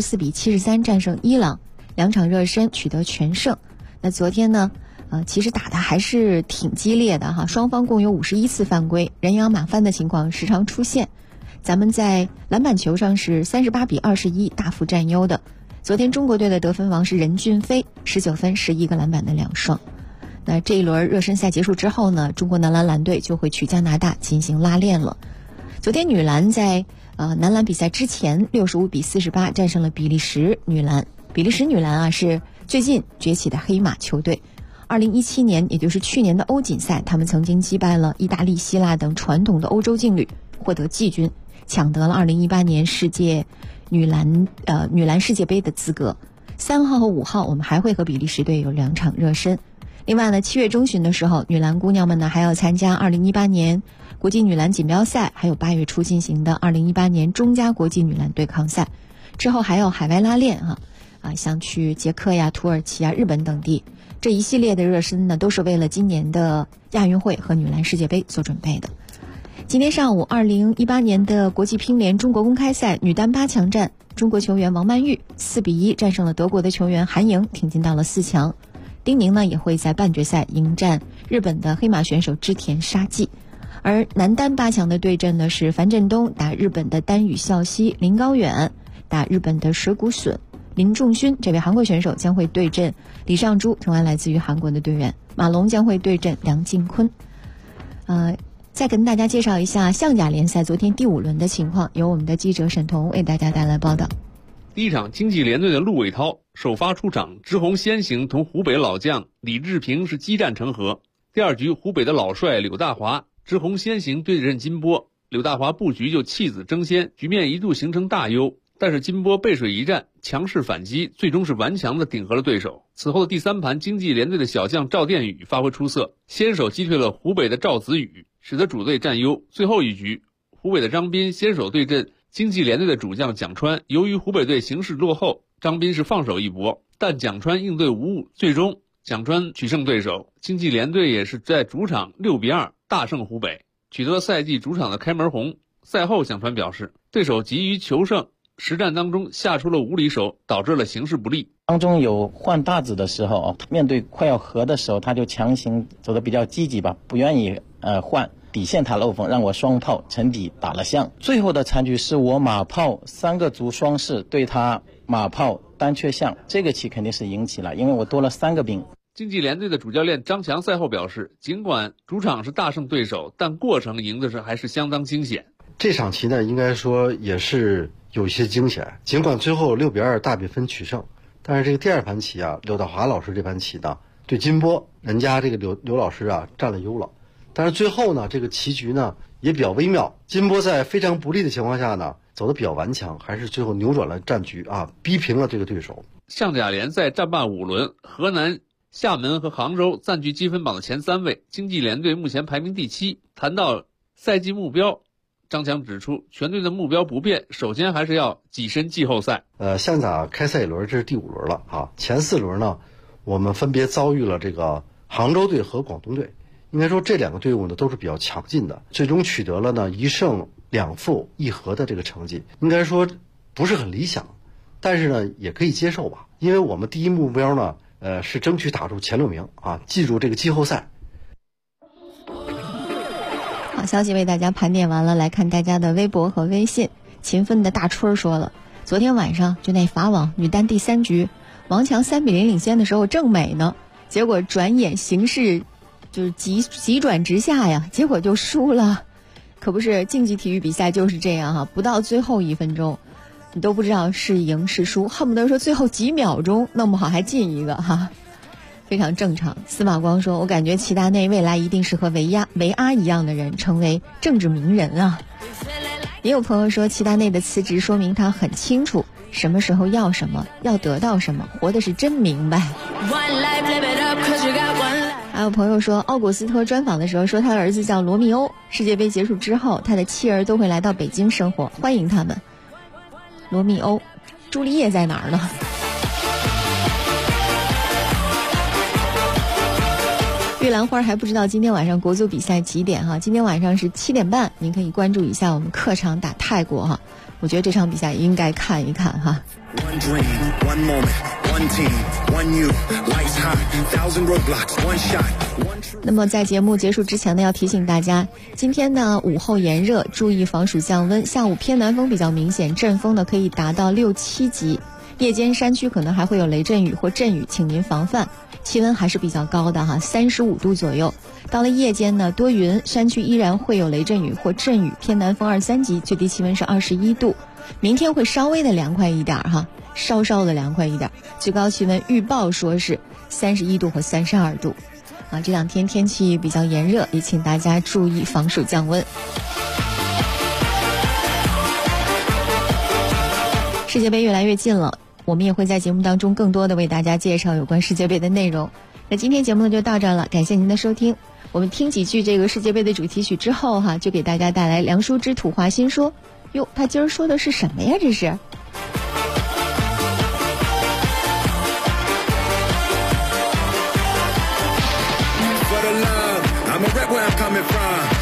84-73战胜伊朗，2场热身取得全胜。那昨天呢其实打的还是挺激烈的双方共有51次犯规，人仰马翻的情况时常出现。咱们在篮板球上是38-21大幅占优的。昨天中国队的得分王是任骏飞，19分11个篮板的2双。那这一轮热身赛结束之后呢，中国男篮篮队就会去加拿大进行拉练了。昨天女篮在男篮比赛之前65-48战胜了比利时女篮。比利时女篮是最近崛起的黑马球队。2017年，也就是去年的欧锦赛，他们曾经击败了意大利、希腊等传统的欧洲劲旅，获得季军，抢得了2018年世界女篮世界杯的资格。3号和5号我们还会和比利时队有2场热身。另外呢，7月中旬的时候，女篮姑娘们呢还要参加2018年国际女篮锦标赛，还有8月初进行的2018年中加国际女篮对抗赛。 之后还有海外拉练像去捷克呀、土耳其啊、日本等地，这一系列的热身呢，都是为了今年的亚运会和女篮世界杯做准备的。今天上午，2018年的国际乒联中国公开赛女单8强战，中国球员王曼玉4-1战胜了德国的球员韩莹，挺进到了4强。丁宁呢也会在半决赛迎战日本的黑马选手织田沙纪。而男单8强的对阵呢是樊振东打日本的丹羽孝希，林高远打日本的水谷隼，林仲勋这位韩国选手将会对阵李尚洙，同样来自于韩国的队员，马龙将会对阵梁靖昆。再跟大家介绍一下象甲联赛昨天第5轮的情况，由我们的记者沈彤为大家带来报道。 第一场，经济联队的陆伟涛首发出场，直红先行同湖北老将李志平是激战成和。第二局，湖北的老帅柳大华直红先行对阵金波，柳大华布局就弃子争先，局面一度形成大优，但是金波背水一战，强势反击，最终是顽强的顶和了对手。此后的第3盘，经济联队的小将赵殿宇发挥出色，先手击退了湖北的赵子宇，使得主队占优。最后一局，湖北的张斌先手对阵经济联队的主将蒋川，由于湖北队形势落后，张斌是放手一搏，但蒋川应对无误，最终蒋川取胜对手。经济联队也是在主场6-2大胜湖北，取得了赛季主场的开门红。赛后蒋川表示，对手急于求胜，实战当中下出了无理手，导致了形势不利。 当中有换大子的时候，面对快要和的时候，他就强行走得比较积极吧，不愿意换。底线他漏风，让我双炮沉底打了象。最后的残局是我马炮3个卒双士对他马炮单缺象，这个棋肯定是赢棋了，因为我多了3个兵。 经济联队的主教练张强赛后表示，尽管主场是大胜对手，但过程赢的是还是相当惊险。 这场棋呢，应该说也是有一些惊险，尽管最后6-2大比分取胜，但是这个第2盘棋柳大华老师这盘棋呢，对金波人家这个刘老师占了优了。但是最后呢，这个棋局呢也比较微妙，金波在非常不利的情况下呢，走得比较顽强，还是最后扭转了战局逼平了这个对手。 象甲联赛战罢5轮，河南、厦门和杭州暂居积分榜的前3位，经济联队目前排名第7。谈到赛季目标，张强指出，全队的目标不变，首先还是要跻身季后赛。 象甲开赛1轮，这是第5轮了前4轮呢，我们分别遭遇了这个杭州队和广东队。应该说这2个队伍呢都是比较强劲的，最终取得了呢1胜2负1和的这个成绩，应该说不是很理想，但是呢也可以接受吧，因为我们第一目标呢是争取打入前6名记住这个季后赛。 好消息为大家盘点完了，来看大家的微博和微信。勤奋的大春说了，昨天晚上就那法网女单第3局，王强3-0领先的时候正美呢，结果转眼形势就是急转直下呀，结果就输了。可不是，竞技体育比赛就是这样不到最后1分钟你都不知道是赢是输，恨不得说最后几秒钟弄不好还进一个非常正常。司马光说，我感觉齐达内未来一定是和维阿一样的人，成为政治名人也有朋友说，齐达内的辞职说明他很清楚什么时候要什么，要得到什么，活的是真明白。还有朋友说，奥古斯特专访的时候说，他的儿子叫罗密欧，世界杯结束之后他的妻儿都会来到北京生活，欢迎他们。罗密欧，朱丽叶在哪儿呢？玉兰花还不知道今天晚上国足比赛几点今天晚上是7点半，您可以关注一下我们客场打泰国我觉得这场比赛应该看一看那么在节目结束之前呢，要提醒大家，今天呢午后炎热，注意防暑降温，下午偏南风比较明显，阵风呢可以达到6、7级，夜间山区可能还会有雷阵雨或阵雨，请您防范。气温还是比较高的35度左右。到了夜间呢，多云，山区依然会有雷阵雨或阵雨，偏南风2、3级，最低气温是21度。明天会稍微的凉快一点稍稍的凉快一点，最高气温预报说是31度或32度。这2天天气比较炎热，也请大家注意防暑降温。世界杯越来越近了，我们也会在节目当中更多的为大家介绍有关世界杯的内容。那今天节目就到这儿了，感谢您的收听。我们听几句这个世界杯的主题曲之后就给大家带来梁舒之《土话新说》。哟，他今儿说的是什么呀？这是。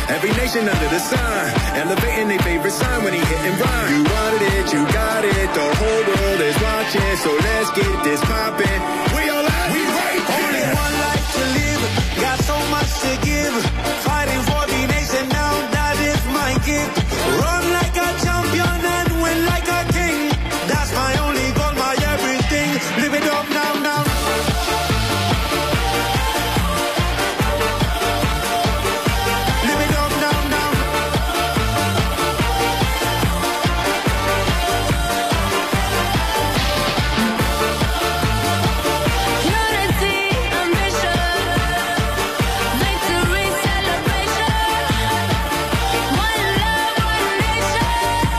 Every nation under the sun, elevating their favorite sign when he hit and run. You wanted it, you got it, the whole world is watching, so let's get this poppin'. We all out, we right. Only one life to live, got so much to give. Fighting for the nation now, that is my gift. Run like a champion and win like a king. That's my only goal, my everything. Live it up now, now. Live it up now, now. Unity, ambition, victory, celebration. One love, one nation.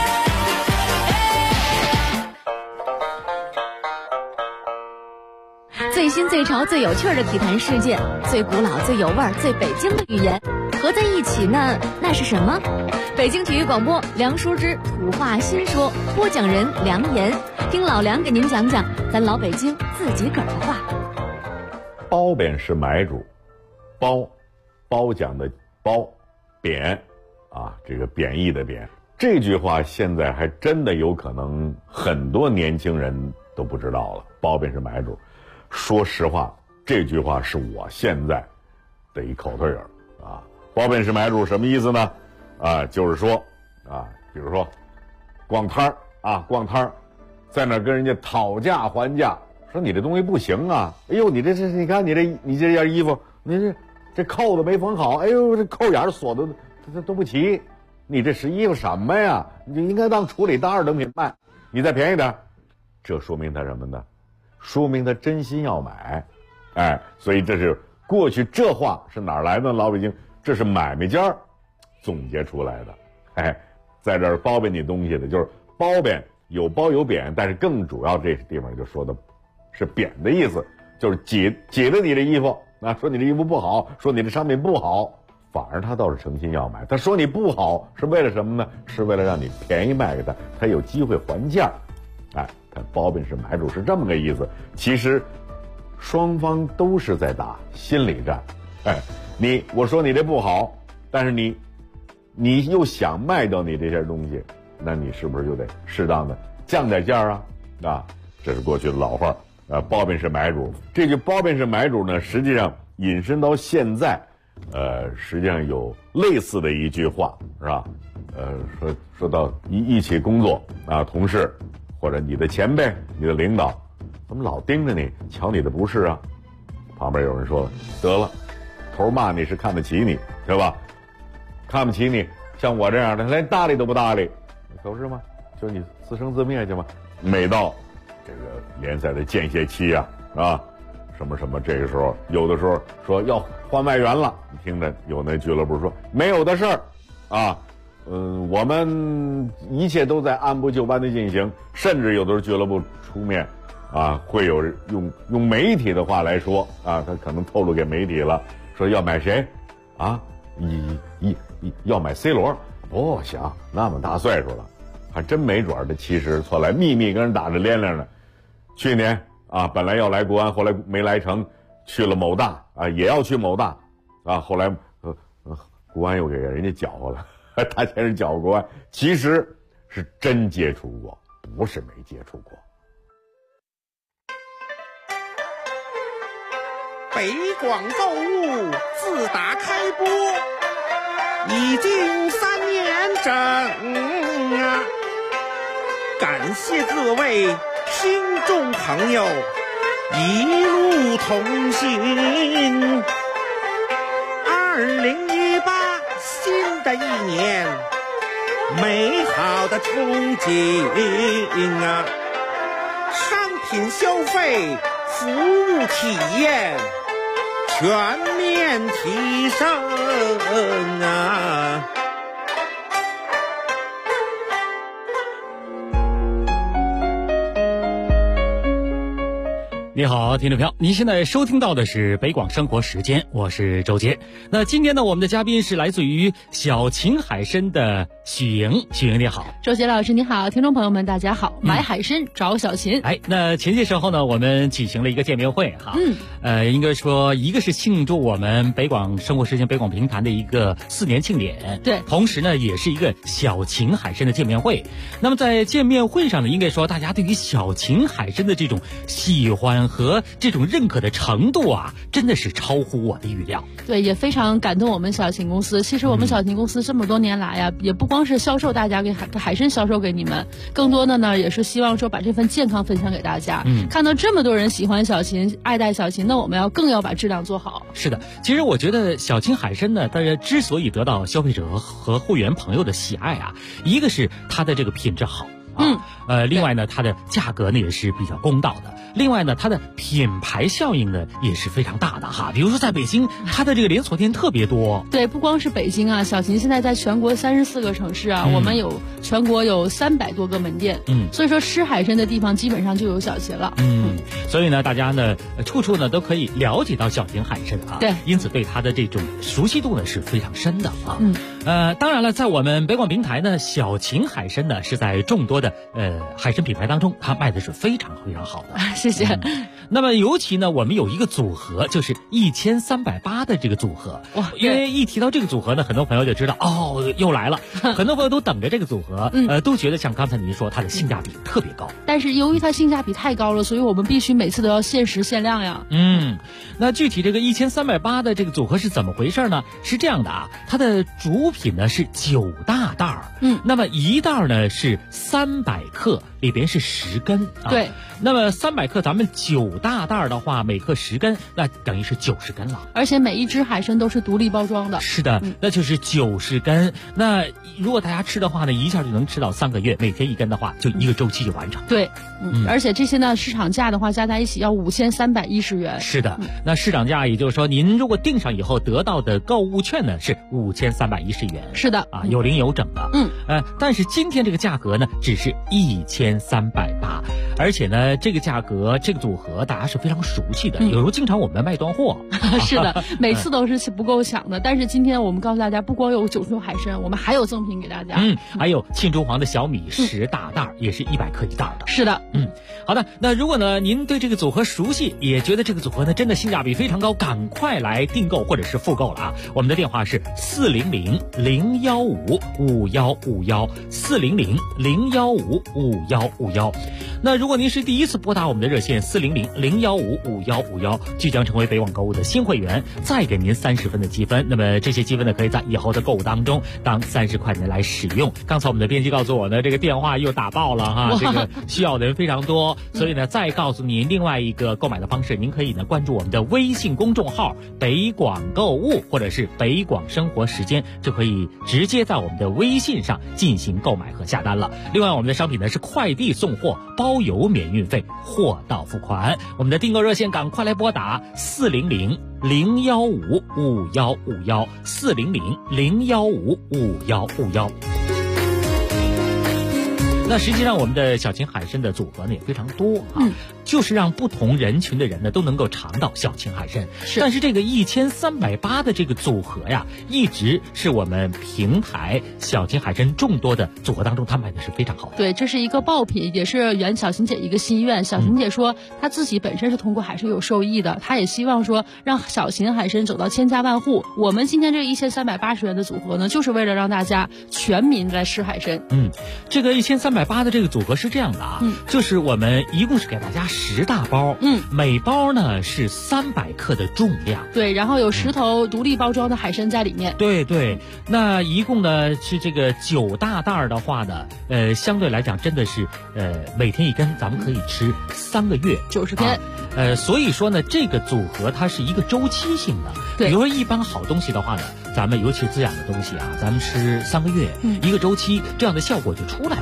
最新最潮最有趣的体坛事件，最古老最有味儿最北京的语言合在一起呢，那是什么？北京体育广播梁淑之土话新说，播讲人梁岩，听老梁给您讲讲咱老北京自己个儿的话。 褒贬是买主，褒奖的褒，贬啊，这个贬义的贬。这句话现在还真的有可能很多年轻人都不知道了。褒贬是买主，说实话，这句话是我现在的一口头语啊。褒贬是买主什么意思呢？啊，就是说啊，比如说逛摊儿，在那跟人家讨价还价，说你这东西不行啊，哎呦，你看你这件衣服，你这扣子没缝好，哎呦，这扣眼锁的这都不齐，你这是衣服什么呀？你应该当处理当二等品卖，你再便宜点，这说明他什么呢？说明他真心要买，哎，所以这是过去这话是哪儿来的？老北京，这是买卖家总结出来的，哎，在这儿褒贬你东西的，就是褒贬有褒有贬，但是更主要这地方就说的是贬的意思，就是挤了你的衣服啊，说你这衣服不好，说你这商品不好，反而他倒是诚心要买。他说你不好是为了什么呢？是为了让你便宜卖给他，他有机会还价。哎，他褒贬是买主是这么个意思。其实双方都是在打心理战。哎，我说你这不好，但是你又想卖掉你这些东西，那你是不是就得适当的降点价啊？啊，这是过去的老话，褒贬是买主。这句褒贬是买主呢，实际上引申到现在，实际上有类似的一句话，是吧？说到一起工作啊，同事或者你的前辈、你的领导，怎么老盯着你，瞧你的不是啊？旁边有人说了，得了，头骂你是看得起你，对吧？看不起你，像我这样的连搭理都不搭理，可不是吗？就你自生自灭去吗？每到这个联赛的间歇期啊，什么这个时候，有的时候说要换外援了，你听着有那俱乐部说没有的事儿啊，我们一切都在按部就班的进行，甚至有的时候俱乐部出面啊，会有用媒体的话来说啊，他可能透露给媒体了，说要买谁啊？要买 C 罗，不行，那么大岁数了，还真没准儿。这其实错来秘密跟人打着连连呢。去年啊，本来要来国安，后来没来成，去了某大啊，也要去某大啊，后来国安又给人家搅和了，他先是搅和国安，其实是真接触过，不是没接触过。 北广购物自打开播已经3年整啊，感谢各位听众朋友一路同行。2018新的一年，美好的憧憬啊，商品消费、服务体验全面提升啊！ 你好，听众朋友，您现在收听到的是北广生活时间，我是周杰。那今天呢，我们的嘉宾是来自于小秦海参的许莹。许莹你好。 周杰老师你好，听众朋友们大家好。买海参找小秦。 那前些时候呢，我们举行了一个见面会哈。应该说一个是庆祝我们北广生活时间北广评弹的一个4年庆典， 对， 同时呢也是一个小秦海参的见面会。那么在见面会上呢，应该说大家对于小秦海参的这种喜欢和这种认可的程度啊，真的是超乎我的预料。 对，也非常感动我们小秦公司。其实我们小秦公司这么多年来呀，也不光是销售大家给海参销售给你们，更多的呢也是希望说把这份健康分享给大家。看到这么多人喜欢小秦，爱戴小秦，那我们更要把质量做好。 是的，其实我觉得小秦海参呢，大家之所以得到消费者和会员朋友的喜爱啊，一个是它的这个品质好。另外呢，它的价格呢也是比较公道的。另外呢，它的品牌效应呢也是非常大的哈。比如说在北京，它的这个连锁店特别多。 对，不光是北京啊，小秦现在在全国34个城市啊，我们全国有300多个门店。所以说吃海参的地方基本上就有小秦了。 所以呢，大家呢处处呢都可以了解到小秦海参啊。 对， 因此对它的这种熟悉度呢是非常深的啊。当然了，在我们北广平台呢，小秦海参呢是在众多的海参品牌当中，它卖的是非常非常好的。 谢谢。 那么尤其呢，我们有一个组合，就是1380的这个组合。哇，因为一提到这个组合呢，很多朋友就知道又来了。很多朋友都等着这个组合，都觉得像刚才您说，它的性价比特别高。 但是由于它性价比太高了，所以我们必须每次都要限时限量呀。 那具体这个1380的这个组合是怎么回事呢？是这样的啊，它的主品呢是9大袋儿。那么一袋呢是300克，里边是10根啊。 对。 那么300克，咱们9大袋的话，每克10根，那等于是90根了。 而且每一只海参都是独立包装的。 是的，那就是90根。那如果大家吃的话呢，一下就能吃到3个月，每天1根的话，就1个周期就完成。 对，而且这些呢，市场价的话加在一起要5310元。 是的，那市场价也就是说，您如果订上以后得到的购物券呢是5310元。 是的啊，有零有整的。但是今天这个价格呢，只是1380，而且呢，这个价格这个组合大家是非常熟悉的，有时候经常我们卖断货。 是的，每次都是不够抢的。但是今天我们告诉大家，不光有9种海参，我们还有赠品给大家。 还有庆中黄的小米10大袋，也是100克1袋的。 是的， 好的。那如果呢您对这个组合熟悉，也觉得这个组合呢真的性价比非常高，赶快来订购或者是复购了啊！我们的电话是400-015-5151，400-015-5151。那如果您是第一次拨打我们的热线400-015-5151，即将成为北网购物的新会员，再给您30分的积分。那么这些积分呢，可以在以后的购物当中当30块钱来使用。刚才我们的编辑告诉我呢，这个电话又打爆了哈，这个需要的人非常多，所以呢，再告诉您另外一个购买的方式，您可以呢关注我们的微信公众号北广购物或者是北广生活时间，就可以直接在我们的微信上进行购买和下单了。另外我们的商品呢是快递送货，包邮免运费，货到付款。我们的订购热线赶快来拨打400-015-5151，400-015-5151。那实际上我们的小秦海参的组合呢也非常多啊，就是让不同人群的人呢都能够尝到小秦海参。但是这个1380的这个组合呀，一直是我们平台小秦海参众多的组合当中，它卖的是非常好的。 对，这是一个爆品，也是圆小秦姐一个心愿。小秦姐说，她自己本身是通过海参有受益的，她也希望说让小秦海参走到千家万户。我们今天这个1380元的组合呢，就是为了让大家全民来吃海参。 这个1380的这个组合是这样的啊，就是我们一共是给大家10大包，每包呢是300克的重量。 对，然后有10头独立包装的海参在里面。 对，那一共呢是这个9大袋的话呢，相对来讲真的是每天1根，咱们可以吃3个月 90天。 所以说呢，这个组合它是一个周期性的。 对， 比如说一般好东西的话呢，咱们尤其滋养的东西啊，咱们吃3个月，1个周期，这样的效果就出来了。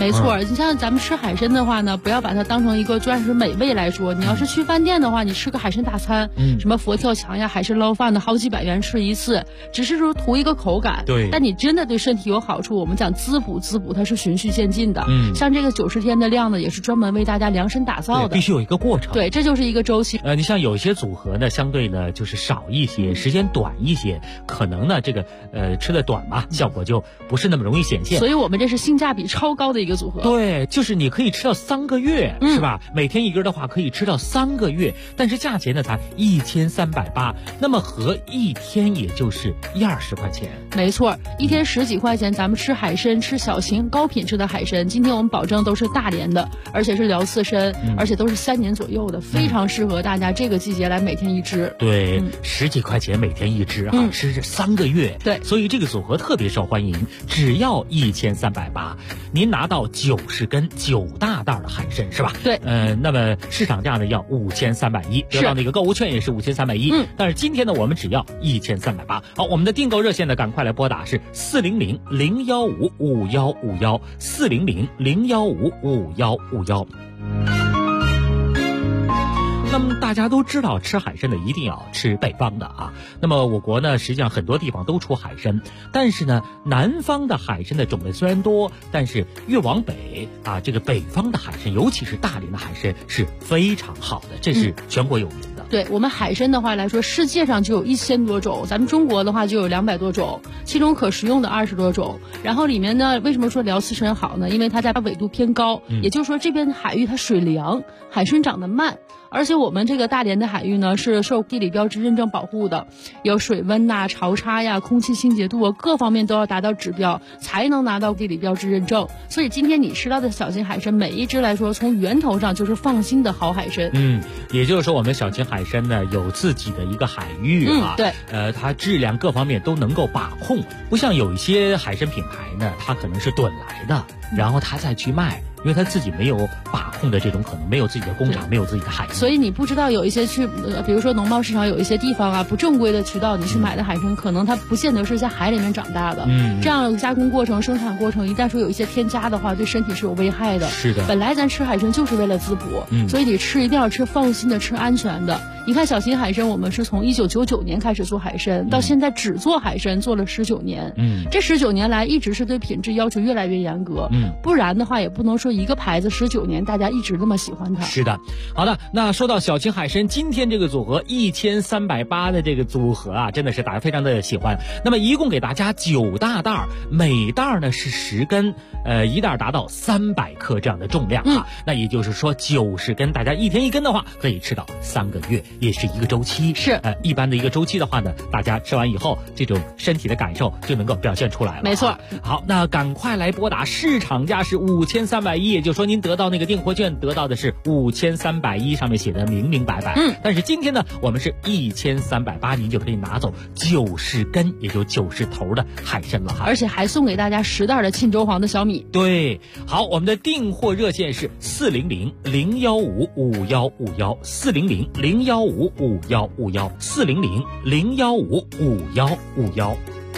没错，你像咱们吃海参的话呢，不要把它当成一个专属美味来说。你要是去饭店的话，你吃个海参大餐，什么佛跳墙呀、海参捞饭的，好几百元吃一次，只是说图一个口感。 对， 但你真的对身体有好处，我们讲滋补，它是循序渐进的。像这个90天的量呢，也是专门为大家量身打造的， 必须有一个过程。 对，这就是一个周期。 你像有些组合呢，相对呢就是少一些，时间短一些，可能呢这个吃的短嘛，效果就不是那么容易显现。 所以我们这是性价比超高的一个组合。 对，就是你可以吃到3个月，是吧？每天一根的话可以吃到3个月，但是价钱呢才1380，那么合一天也就是120块钱。 没错，一天10几块钱，咱们吃海参，吃小型高品质的海参。今天我们保证都是大连的，而且是辽刺参，而且都是3年左右的，非常适合大家这个季节来每天一只。 对，10几块钱每天一只啊，吃这3个月。 对， 所以这个组合特别受欢迎，只要1380，您拿到90根9大袋的海参是吧？ 对， 那么市场价呢要5310，得到那个购物券也是5310。但是今天呢，我们只要1380。好，我们的订购热线呢，赶快来拨打是400-015-5151，400-015-5151。那么大家都知道，吃海参的一定要吃北方的啊。那么我国呢，实际上很多地方都出海参，但是呢，南方的海参的种类虽然多，但是越往北啊，这个北方的海参，尤其是大连的海参是非常好的，这是全国有名的。 对，我们海参的话来说，世界上就有1000多种，咱们中国的话就有200多种，其中可食用的20多种。然后里面呢，为什么说辽刺参好呢？因为它在纬度偏高，也就是说这边的海域它水凉，海参长得慢。而且我们这个大连的海域呢，是受地理标志认证保护的，有水温呐、潮差呀、空气清洁度啊，各方面都要达到指标，才能拿到地理标志认证。所以今天你吃到的小型海参，每一只来说，从源头上就是放心的好海参。 也就是说，我们小型海参呢，有自己的一个海域啊， 对， 它质量各方面都能够把控，不像有一些海参品牌呢，它可能是趸来的，然后它再去卖。因为他自己没有把控的这种可能，没有自己的工厂，没有自己的海域， 所以你不知道有一些比如说农贸市场有一些地方啊，不正规的渠道你去买的海参，可能它不见得是在海里面长大的。这样加工过程、生产过程，一旦说有一些添加的话，对身体是有危害的。 是的， 本来咱吃海参就是为了滋补，所以你吃一定要吃放心的、吃安全的。你看小型海参，我们是从1999年开始做海参，到现在只做海参做了19年。这19年来一直是对品质要求越来越严格。不然的话也不能说一个牌子19年大家一直那么喜欢它。 是的，好的，那说到小型海参，今天这个组合1380的这个组合啊，真的是大家非常的喜欢。那么一共给大家9大袋，每袋呢是10根，一袋达到300克这样的重量啊。那也就是说90根，大家一天1根的话，可以吃到3个月，也是一个周期。 是， 一般的一个周期的话呢，大家吃完以后，这种身体的感受就能够表现出来了。 没错。 好，那赶快来拨打，市场价是5310，也就是说您得到那个订货券得到的是5310，上面写的明明白白。但是今天呢，我们是1380，您就可以拿走90根，也就90头的海参了哈。 而且还送给大家10袋的沁州黄的小米。 对，好，我们的订货热线是400-015-5151，400-015-5151，400-015-5151。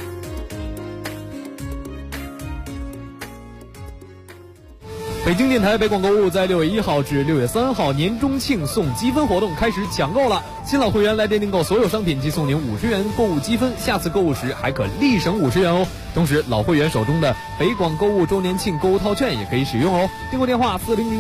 北京电台北广购物在6月1号至6月3号年中庆送积分活动开始抢购了，新老会员来电订购所有商品即送您50元购物积分，下次购物时还可立省50元哦。同时老会员手中的北广购物周年庆购物套券也可以使用哦。订购电话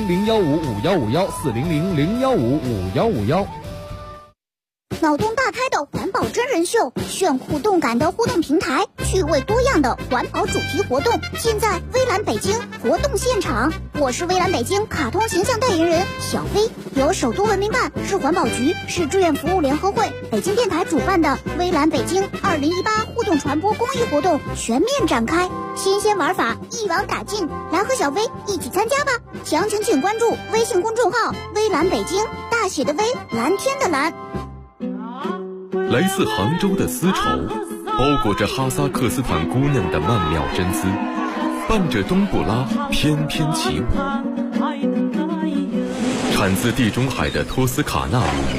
400-015-5151，400-015-5151。 脑洞大开的环保真人秀，炫酷动感的互动平台，趣味多样的环保主题活动，现在微蓝北京活动现场。我是微蓝北京卡通形象代言人小飞，由首都文明办、市环保局、市志愿服务联合会、北京电台主办的微蓝北京2018互动传播公益活动全面展开，新鲜玩法一网打尽，来和小飞一起参加吧！详情请关注微信公众号微蓝北京，大写的微，蓝天的蓝。 来自杭州的丝绸，包裹着哈萨克斯坦姑娘的曼妙真姿，伴着冬不拉翩翩起舞。产自地中海的托斯卡纳